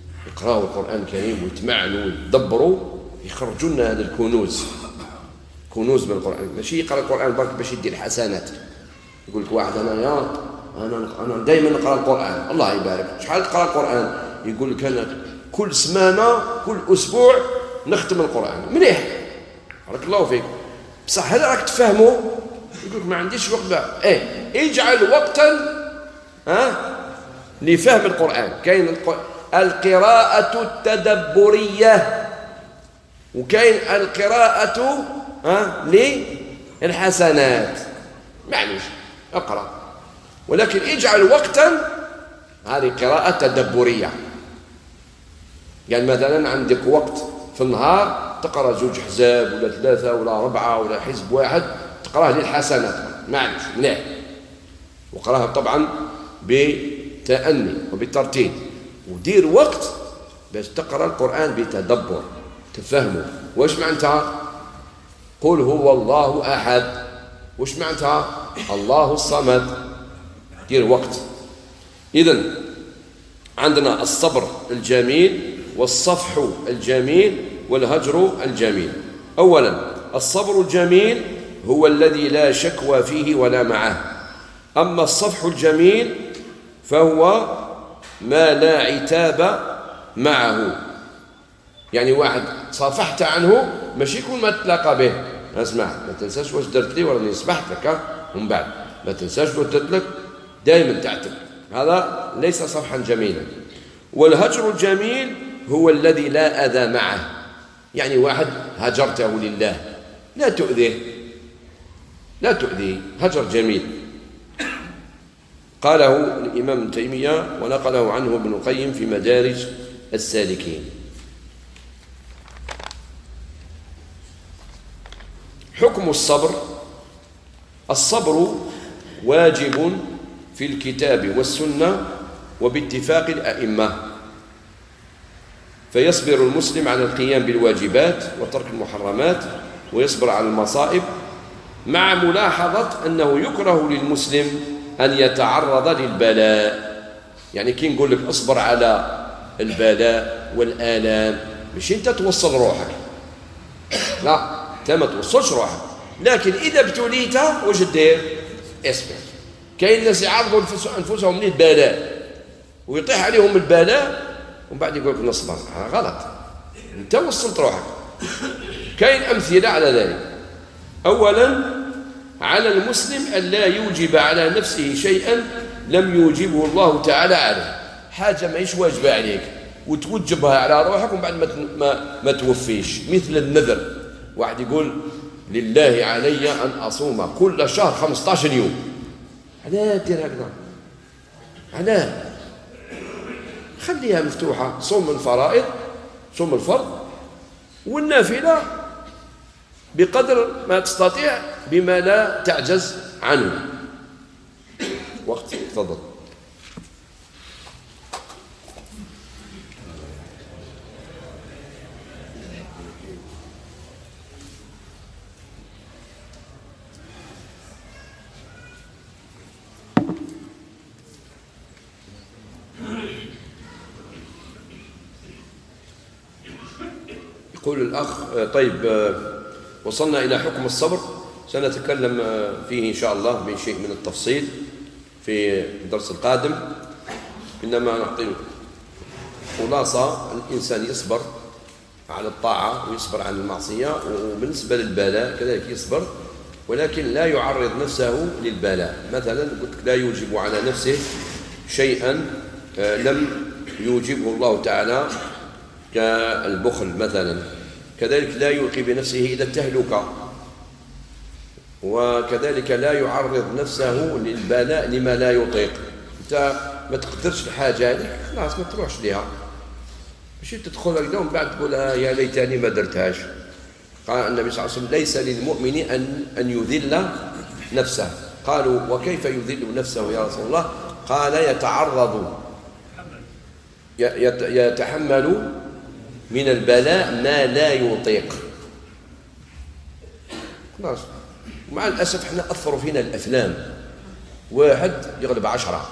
يقرأوا القرآن الكريم ويتمعنوا ويتدبروا يخرجوا لنا هذا الكنوز، كنوز من القرآن. ماشي يقرأ القرآن برك باش يدي الحسنات. يقول لك واحد أنا يا أنا أنا دائما نقرأ القرآن، الله يبارك. شحال تقرأ القرآن؟ يقول لك أنا كل سمانة كل أسبوع نختم القرآن. مليح، بارك الله فيك. بصح هل راك تفهموا؟ يقول لك ما عنديش وقت بقى. إيه اجعل وقتا ها لفهم القرآن. كاين القراءة التدبرية وكاين القراءة ها للحسنات. معليش اقرأ، ولكن اجعل وقتا هذه قراءة تدبرية. يعني مثلا عندك وقت في النهار تقرأ زوج حزاب ولا ثلاثة ولا أربعة ولا حزب واحد تقرأه للحسنات. معليش مليح، وقراها طبعا بتأني وبترتيب، ودير وقت باش تقرأ القرآن بتدبر تفهمه. واش معناتها؟ قل هو الله أحد، واش معناتها؟ الله الصمد. دير وقت. إذن عندنا الصبر الجميل والصفح الجميل والهجر الجميل. أولا الصبر الجميل هو الذي لا شكوى فيه ولا معه. أما الصفح الجميل فهو ما لا عتاب معه. يعني واحد صافحت عنه ماشي يكون ما تلاقى به، اسمع ما تنساش واش درت لي وراني صبحت لك ومن بعد ما تنساش واش درت لك، دائما تعتب، هذا ليس صفحا جميلا. والهجر الجميل هو الذي لا أذى معه. يعني واحد هجرته لله، لا تؤذيه لا تؤذيه، هجر جميل. قاله الإمام ابن تيمية ونقله عنه ابن القيم في مدارج السالكين. حكم الصبر: الصبر واجب في الكتاب والسنة وباتفاق الأئمة، فيصبر المسلم على القيام بالواجبات وترك المحرمات ويصبر على المصائب، مع ملاحظة أنه يكره للمسلم أن يتعرض للبلاء. يعني كي نقول لك اصبر على البلاء والآلام مش أنت توصل روحك، لا أنت ما توصلش روحك، لكن إذا ابتليت واش دير؟ اصبر. كاين ناس يعرضوا أنفسهم للبلاء ويطيح عليهم البلاء ومن بعد يقول لك نصبر، غلط، أنت وصلت روحك. كاين أمثلة على ذلك. أولا على المسلم أن لا يوجب على نفسه شيئا لم يوجبه الله تعالى عليه، حاجة ما يش واجبة عليك وتوجبها على روحك ومن بعد ما, ما, ما توفيش. مثل النذر، واحد يقول لله علي أن أصوم كل شهر خمسة عشر يوم، علاه دير هكذا؟ علاه؟ خليها مفتوحة، صوم الفرائض، صوم الفرض، والنافلة بقدر ما تستطيع بما لا تعجز عنه. وقت تفضل. يقول الأخ طيب وصلنا إلى حكم الصبر، سنتكلم فيه إن شاء الله بشيء من التفصيل في الدرس القادم، إنما نعطي خلاصة. الإنسان يصبر على الطاعة ويصبر عن المعصية، وبالنسبة للبلاء كذلك يصبر، ولكن لا يعرض نفسه للبلاء. مثلا قلت لا يوجب على نفسه شيئا لم يوجبه الله تعالى كالبخل مثلا، كذلك لا يلقي بنفسه إلى التهلكة، وكذلك لا يعرض نفسه للبلاء لما لا يطيق. أنت ما تقدرش الحاجة هذيك خلاص ما تروحش لها، ماشي تدخل هكذا ومن بعد تقول يا ليتني ما درتهاش. قال النبي صلى الله عليه وسلم ليس للمؤمن أن أن يذل نفسه. قالوا وكيف يذل نفسه يا رسول الله؟ قال يتعرض يتحمل من البلاء ما لا يطيق. خلاص. ومع الأسف احنا أثروا فينا الأفلام، واحد يغلب عشرة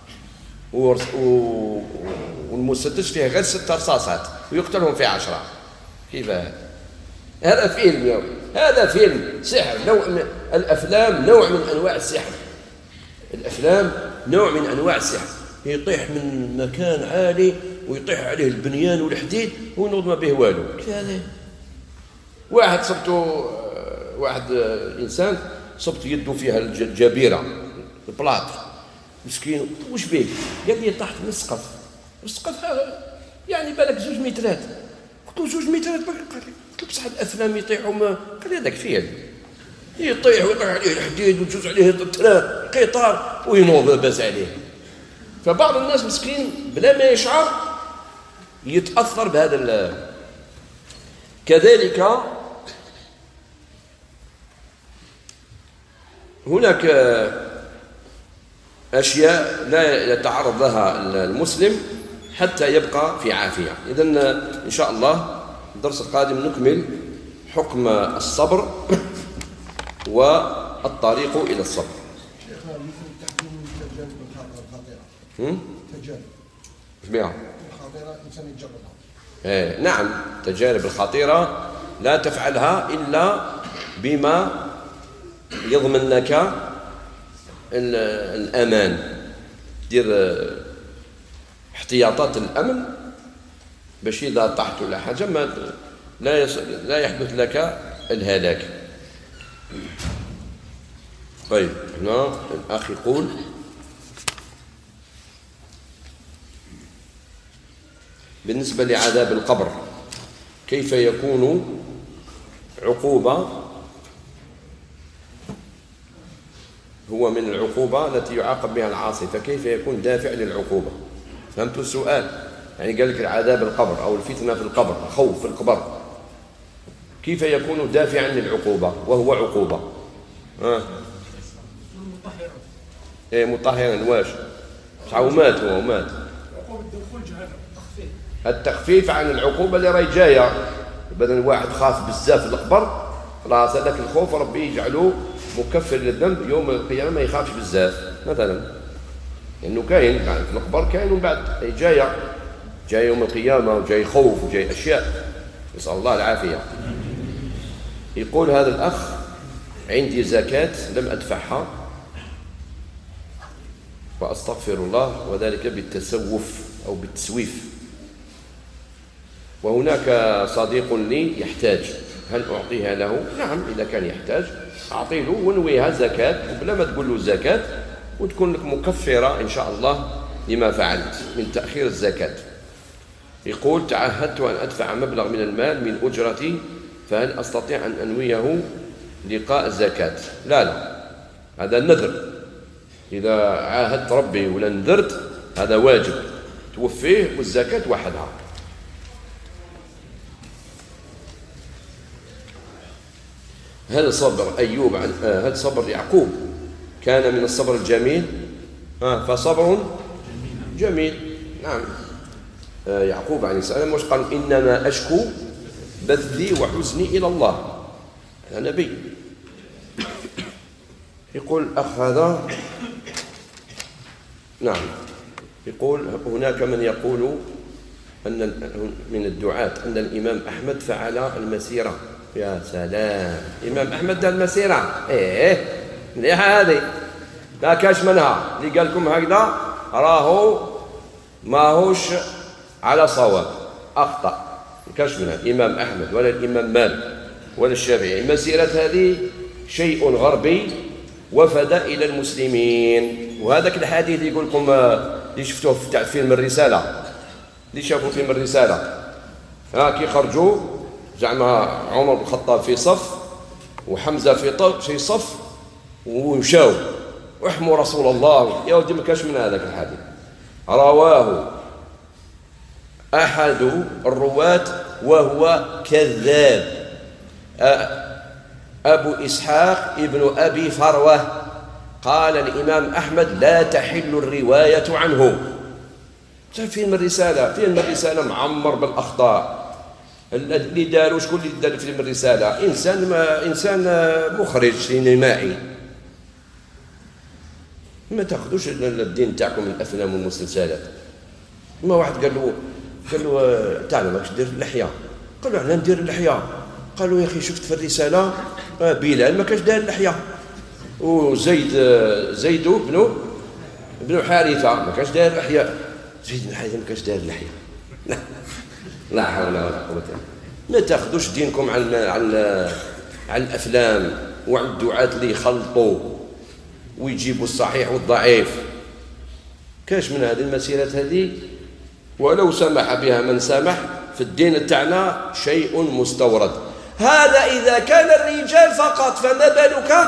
والمسدس فيها غير ست رصاصات ويقتلهم في عشرة. كيف هذا؟ هذا فيلم يوم هذا فيلم سحر، نوع من الأفلام نوع من أنواع السحر. الأفلام نوع من أنواع السحر، يطيح من مكان عالي ويطيح عليه البنيان والحديد ونوض ما به والو. هذا واحد صبته واحد إنسان صبت يده فيها الجبيرة البلاط مسكين، وش بيه؟ قال لي طحت من السقف، السقف يعني بالك زوج مترات. قلت له زوج مترات؟ قال لي قلت له بصح الأفلام يطيحوا ما. قال لي هذاك فيلم يطيح ويطيح عليه الحديد وتجوز عليه التراب قطار وينوض لاباس عليه. فبعض الناس مسكين بلا ما يشعر يتأثر بهذا ال... كذلك هناك أشياء لا يتعرض لها المسلم حتى يبقى في عافية. إذن إن شاء الله الدرس القادم نكمل حكم الصبر والطريق إلى الصبر. شيخنا مثل تحكيم التجارب الخطيرة. تجارب. إيش بها؟ الخطيرة إنسان يجربها. إيه نعم، التجارب الخطيرة لا تفعلها إلا بما يضمن لك الأمان، دير احتياطات الأمن باش إذا طحت ولا حاجة ما لا لا يحدث لك الهلاك. طيب هنا الأخ يقول بالنسبة لعذاب القبر كيف يكون عقوبة؟ هو من العقوبة التي يعاقب بها العاصي، فكيف يكون دافع للعقوبة؟ فهمت السؤال؟ يعني قال لك العذاب القبر أو الفتنة في القبر، الخوف في القبر، كيف يكون دافعا للعقوبة وهو عقوبة؟ ها؟ مطهرا. إيه مطهرا واش؟ صحو مات هو مات. عقوبة دخول جهنم التخفيف. التخفيف عن العقوبة اللي راهي جاية. بدل واحد خاف بزاف القبر خلاص هذاك الخوف ربي يجعله مكفر للذنب، يوم القيامة ما يخافش بزاف مثلا، لأنه يعني كاين يعني في القبر كاين ومن بعد جاية جاي يوم القيامة وجاي خوف وجاي أشياء، نسأل الله العافية. يقول هذا الأخ عندي زكاة لم أدفعها وأستغفر الله وذلك بالتسوف أو بالتسويف، وهناك صديق لي يحتاج، هل أعطيها له؟ نعم إذا كان يحتاج أعطي له ونويها زكاة بلا ما تقول له زكاة، وتكون لك مكفرة إن شاء الله لما فعلت من تأخير الزكاة. يقول تعهدت أن أدفع مبلغ من المال من أجرتي، فهل أستطيع أن أنويه لقاء الزكاة؟ لا لا، هذا النذر. إذا عاهدت ربي ولا نذرت هذا واجب توفيه، والزكاة وحدها. هل صبر أيوب عن هل صبر يعقوب كان من الصبر الجميل؟ آه فصبر جميل. نعم آه يعقوب عليه السلام وش قال؟ إنما أشكو بثي وحزني إلى الله، هذا نبي. يقول أخ هذا نعم، يقول هناك من يقول أن من الدعاة أن الإمام أحمد فعل المسيرة. يا سلام، الإمام أحمد دار المسيرة؟ إيه مليحة هذه، لا كاش منها. اللي قال لكم هكذا راهو ماهوش على صواب، أخطأ، كاش منها الإمام أحمد ولا الإمام مالك ولا الشافعي. المسيرة هذه شيء غربي وفد إلى المسلمين. وهذاك الحديث يقول لكم اللي شفتوه في فيلم الرسالة، اللي شافوا فيلم الرسالة، ها كي خرجوا زعما عمر بن الخطاب في صف وحمزة في في صف ومشاو وحموا رسول الله. يا ودي ما كاش من هذاك الحديث، رواه أحد الرواة وهو كذاب، أبو إسحاق ابن أبي فروة. قال الإمام أحمد لا تحل الرواية عنه. فيلم الرسالة، فيلم الرسالة معمر بالأخطاء. اللي داروا شكون اللي دار فيلم الرسالة؟ إنسان ما إنسان مخرج سينمائي. ما تاخذوش الدين تاعكم من الأفلام والمسلسلات. ما واحد قال له قال له تعال ماكش دير اللحية، قال له أنا ندير اللحية. قالوا يا أخي شفت في الرسالة بلال ما كانش داير اللحية، وزيد زيد بنو بنو حارثة ما كانش داير اللحية، زيد بن حارثة ما كانش داير اللحية. لا حول ولا قوة. ما تاخذوش دينكم على على على الأفلام وعلى الدعاة اللي يخلطوا ويجيبوا الصحيح والضعيف. كاش من هذه المسيرات هذه، ولو سمح بها من سمح في الدين تاعنا شيء مستورد. هذا إذا كان الرجال فقط، فما بالك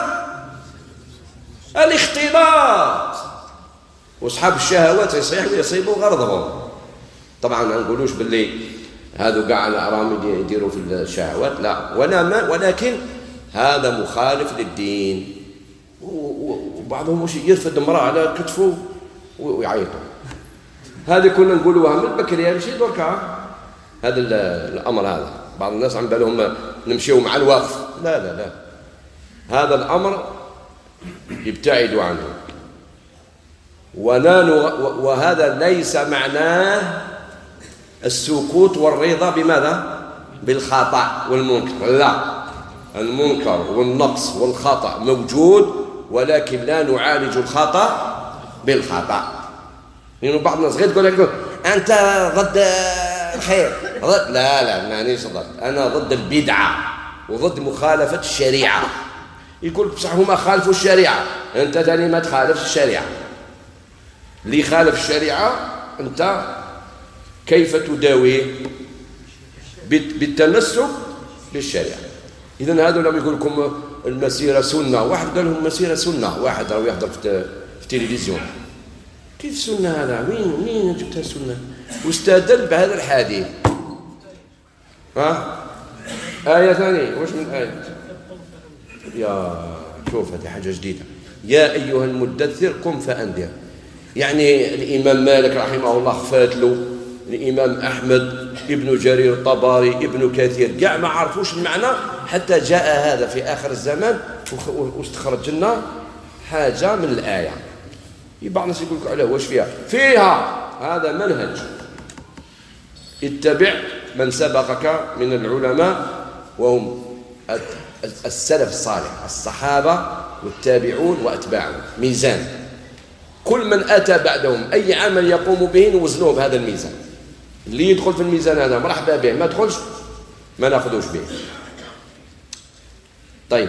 الاختلاط واصحاب الشهوات يصيحوا يصيبوا غرضهم. طبعا ما نقولوش باللي هذو كاع الأرامل يديروا في الشهوات، لا، ولا ولكن هذا مخالف للدين. وبعضهم وش يرفد امرأة على كتفه ويعيطوا. هذه كنا نقولوها من بكري، ماشي دركا هذا الأمر. هذا بعض الناس عم بالهم نمشيو مع الوقف، لا لا لا، هذا الأمر يبتعدوا عنه. وهذا ليس معناه السكوت والرضا بماذا؟ بالخطأ والمنكر، لا، المنكر والنقص والخطأ موجود، ولكن لا نعالج الخطأ بالخطأ. لأنه يعني بعض الناس غير تقول لك أنت ضد الخير، ضد، لا لا مانيش ضد، أنا ضد البدعة وضد مخالفة الشريعة. يقول بصح هما خالفوا الشريعة، أنت ثاني ما تخالفش الشريعة. اللي خالف الشريعة أنت كيف تداويه؟ بالتمسك بالشريعة. إذن هذا لما يقول لكم المسيرة سنة، واحد قال لهم مسيرة سنة، واحد راهو يحضر في التلفزيون، كيف سنة هذا؟ وين وين جبتها سنة؟ واستدل بهذا الحديث. ها؟ آية ثانية، وش من آية؟ يا شوف هذه حاجة جديدة. يا أيها المدثر قم فأنذر. يعني الإمام مالك رحمه الله خفات له، الإمام أحمد، ابن جرير الطبري، ابن كثير، كاع ما عرفوش المعنى حتى جاء هذا في آخر الزمان واستخرج لنا حاجة من الآية. بعض الناس يقول لك عليه واش فيها؟ فيها هذا منهج. اتبع من سبقك من العلماء وهم السلف الصالح، الصحابة والتابعون وأتباعهم، ميزان. كل من أتى بعدهم أي عمل يقوم به نوزنوه بهذا الميزان. اللي يدخل في الميزان هذا مرحبا به، ما تدخلش ما ناخذوش به. طيب،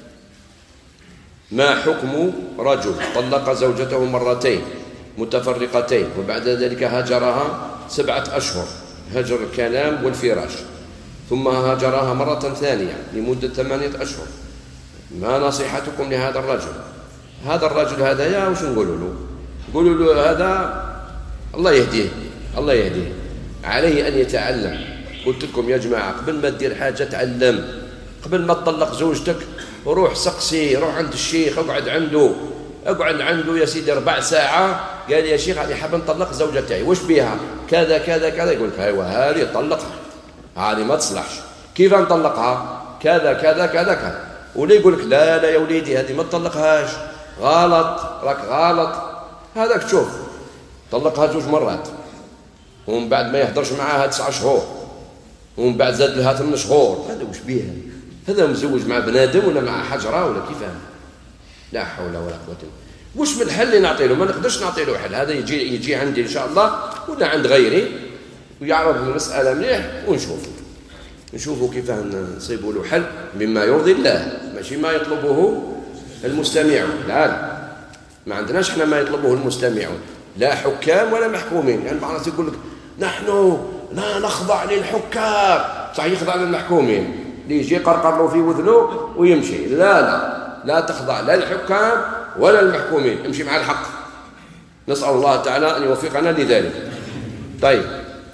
ما حكم رجل طلق زوجته مرتين متفرقتين وبعد ذلك هجرها سبعة أشهر، هجر الكلام والفراش، ثم هجرها مرة ثانية لمدة ثمانية أشهر، ما نصيحتكم لهذا الرجل؟ هذا الرجل هذا يا وش نقولوا له؟ نقولوا له هذا الله يهديه، الله يهديه، عليه أن يتعلم. قلت لكم يا جماعة قبل ما تدير حاجة تعلم، قبل ما تطلق زوجتك روح سقسي، روح عند الشيخ، اقعد عنده، اقعد عنده يا سيدي ربع ساعة. قال يا شيخ أنا حاب نطلق زوجتي، وش بيها؟ كذا كذا كذا. يقول لك ايوه هذه طلقها، هذه ما تصلحش. كيف نطلقها؟ كذا كذا كذا كذا. ولا يقول لك لا لا يا وليدي هذه ما تطلقهاش، غلط، راك غلط. هذاك تشوف طلقها زوج مرات ومن بعد ما يهدرش معاها تسعة شهور ومن بعد زاد لها ثمان شهور. هذا وش بيها؟ هذا مزوج مع بنادم ولا مع حجرة ولا كيف؟ لا حول ولا قوة إلا بالله. وش من الحل اللي نعطي له؟ ما نقدرش نعطي له حل. هذا يجي يجي عندي إن شاء الله ولا عند غيري ويعرض المسألة مليح ونشوف نشوفوا كيف نصيبوا له حل مما يرضي الله، ماشي ما يطلبه المستمعون. لا لا، ما عندناش احنا ما يطلبه المستمعون، لا حكام ولا محكومين. يعني بعض الناس يقول لك نحن لا نخضع للحكام، صح يخضع للمحكومين، اللي يجي يقرقر له في وذنه ويمشي. لا لا لا تخضع لا للحكام ولا للمحكومين، امشي مع الحق. نسأل الله تعالى أن يوفقنا لذلك. طيب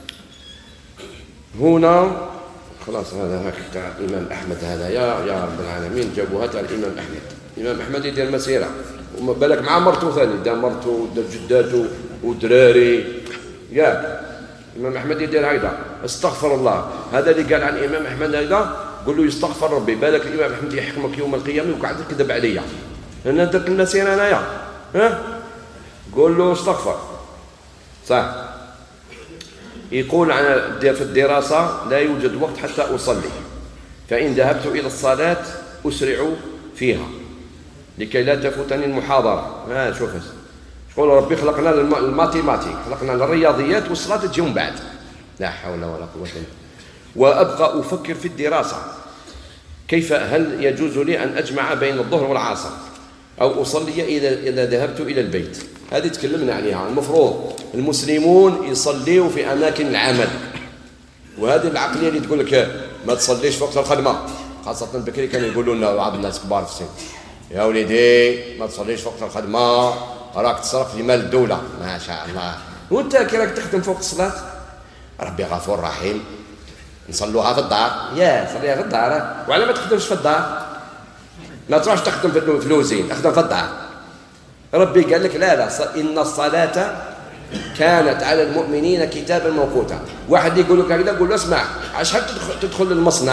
هنا خلاص هذا هكذا الإمام أحمد هذا يا يا رب العالمين جابوا هذا الإمام أحمد. الإمام أحمد يدير مسيرة وما بالك مع مرته ثاني، دا مرته ودا جداته ودراري. ياك الإمام أحمد يدير هيدا استغفر الله. هذا اللي قال عن الإمام أحمد هيدا قول له يستغفر ربي، بالك الإمام أحمد يحكمك يوم القيامة وقاعد تكذب عليا أنا درت المسيرة أنايا، ها قول له استغفر. صح. يقول عن في الدراسة لا يوجد وقت حتى أصلي، فإن ذهبت إلى الصلاة أسرع فيها لكي لا تفوتني المحاضرة. ها شوف شقول ربي خلقنا الماتيماتيك، خلقنا الرياضيات والصلاة تجي من بعد. لا حول ولا قوة إلا بالله. وأبقى أفكر في الدراسة، كيف هل يجوز لي أن أجمع بين الظهر والعصر أو أصلي إذا إذا ذهبت إلى البيت؟ هذه تكلمنا عليها. المفروض المسلمون يصليوا في أماكن العمل، وهذه العقلية اللي تقول لك ما تصليش في وقت الخدمة، خاصة بكري كانوا يقولوا لنا بعض الناس كبار في السن يا وليدي ما تصليش في وقت الخدمة راك تصرف في مال الدولة. ما شاء الله. وانت كي راك تخدم فوق الصلاة ربي غفور رحيم نصلوها في الدار. يا صليها في الدار، وعلى ما تخدمش في الدار؟ ما تروحش تخدم في الفلوزين، تخدم في الدار. ربي قال لك لا لا إن الصلاة كانت على المؤمنين كتابا موقوتا. واحد يقول لك هكذا قول له اسمع عشان تدخل, تدخل للمصنع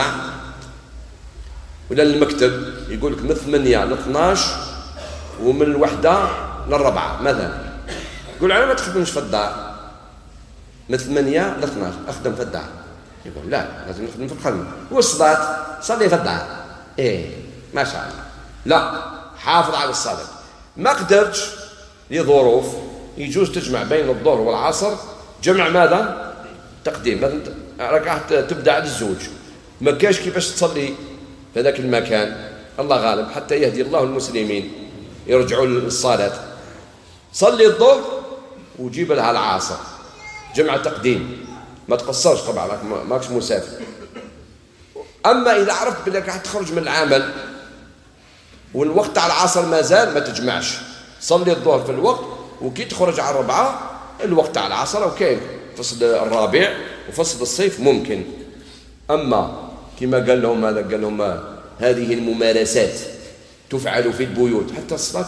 ولا المكتب يقول لك من ثمانية ل اثناش ومن الوحدة للربعة مثلا، يقول على ما تخدمش في الدار من ثمانية ل اثناش أخدم في الدار. يقول لا لازم نخدم في الخدمة. والصلاة صلي في الدار. إيه ما شاء الله. لا حافظ على الصلاة. ما قدرتش لظروف يجوز تجمع بين الظهر والعصر جمع ماذا؟ تقديم. مثلا ركعة تبدأ على الزوج ما كاش كيفاش تصلي في ذاك المكان. الله غالب حتى يهدي الله المسلمين يرجعوا للصلاة. صلي الظهر وجيب لها العصر جمع تقديم، ما تقصرش طبعا ماكش مسافر. أما إذا عرفت بأنك راح تخرج من العمل والوقت على العصر ما زال ما تجمعش، صلي الظهر في الوقت وكي تخرج على الربعة الوقت على العصر. أو كيف فصل الربيع وفصل الصيف ممكن. أما كما قال لهم هذا قال لهم هذه الممارسات تفعل في البيوت حتى الصلاة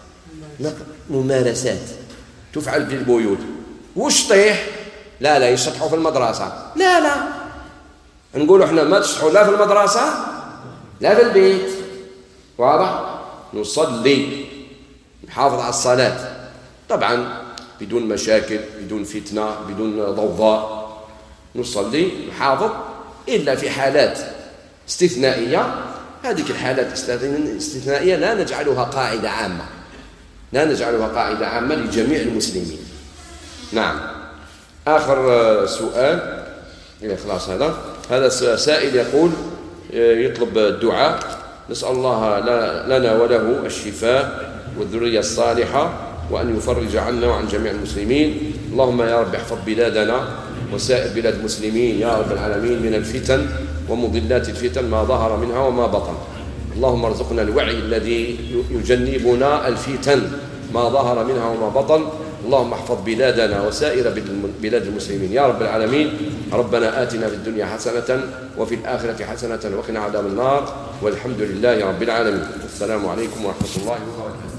ممارسات تفعل في البيوت. وش طيح؟ لا لا يشطحوا في المدرسة. لا لا نقولوا احنا ما تشطحوا لا في المدرسة لا في البيت. واضح؟ نصلي نحافظ على الصلاة طبعا بدون مشاكل بدون فتنة بدون ضوضاء. نصلي نحافظ إلا في حالات استثنائية. هذه الحالات الاستثنائية لا نجعلها قاعدة عامة، لا نجعلها قاعدة عامة لجميع المسلمين. نعم. آخر سؤال إلى خلاص. هذا هذا سائل يقول يطلب الدعاء. نسأل الله لنا وله الشفاء والذرية الصالحة وأن يفرج عنا وعن جميع المسلمين. اللهم يا رب احفظ بلادنا وسائر بلاد المسلمين يا رب العالمين من الفتن ومضلات الفتن ما ظهر منها وما بطن. اللهم ارزقنا الوعي الذي يجنبنا الفتن ما ظهر منها وما بطن. اللهم احفظ بلادنا وسائر بلاد المسلمين يا رب العالمين. ربنا آتنا في الدنيا حسنة وفي الآخرة حسنة وقنا عذاب النار والحمد لله رب العالمين. السلام عليكم ورحمة الله وبركاته.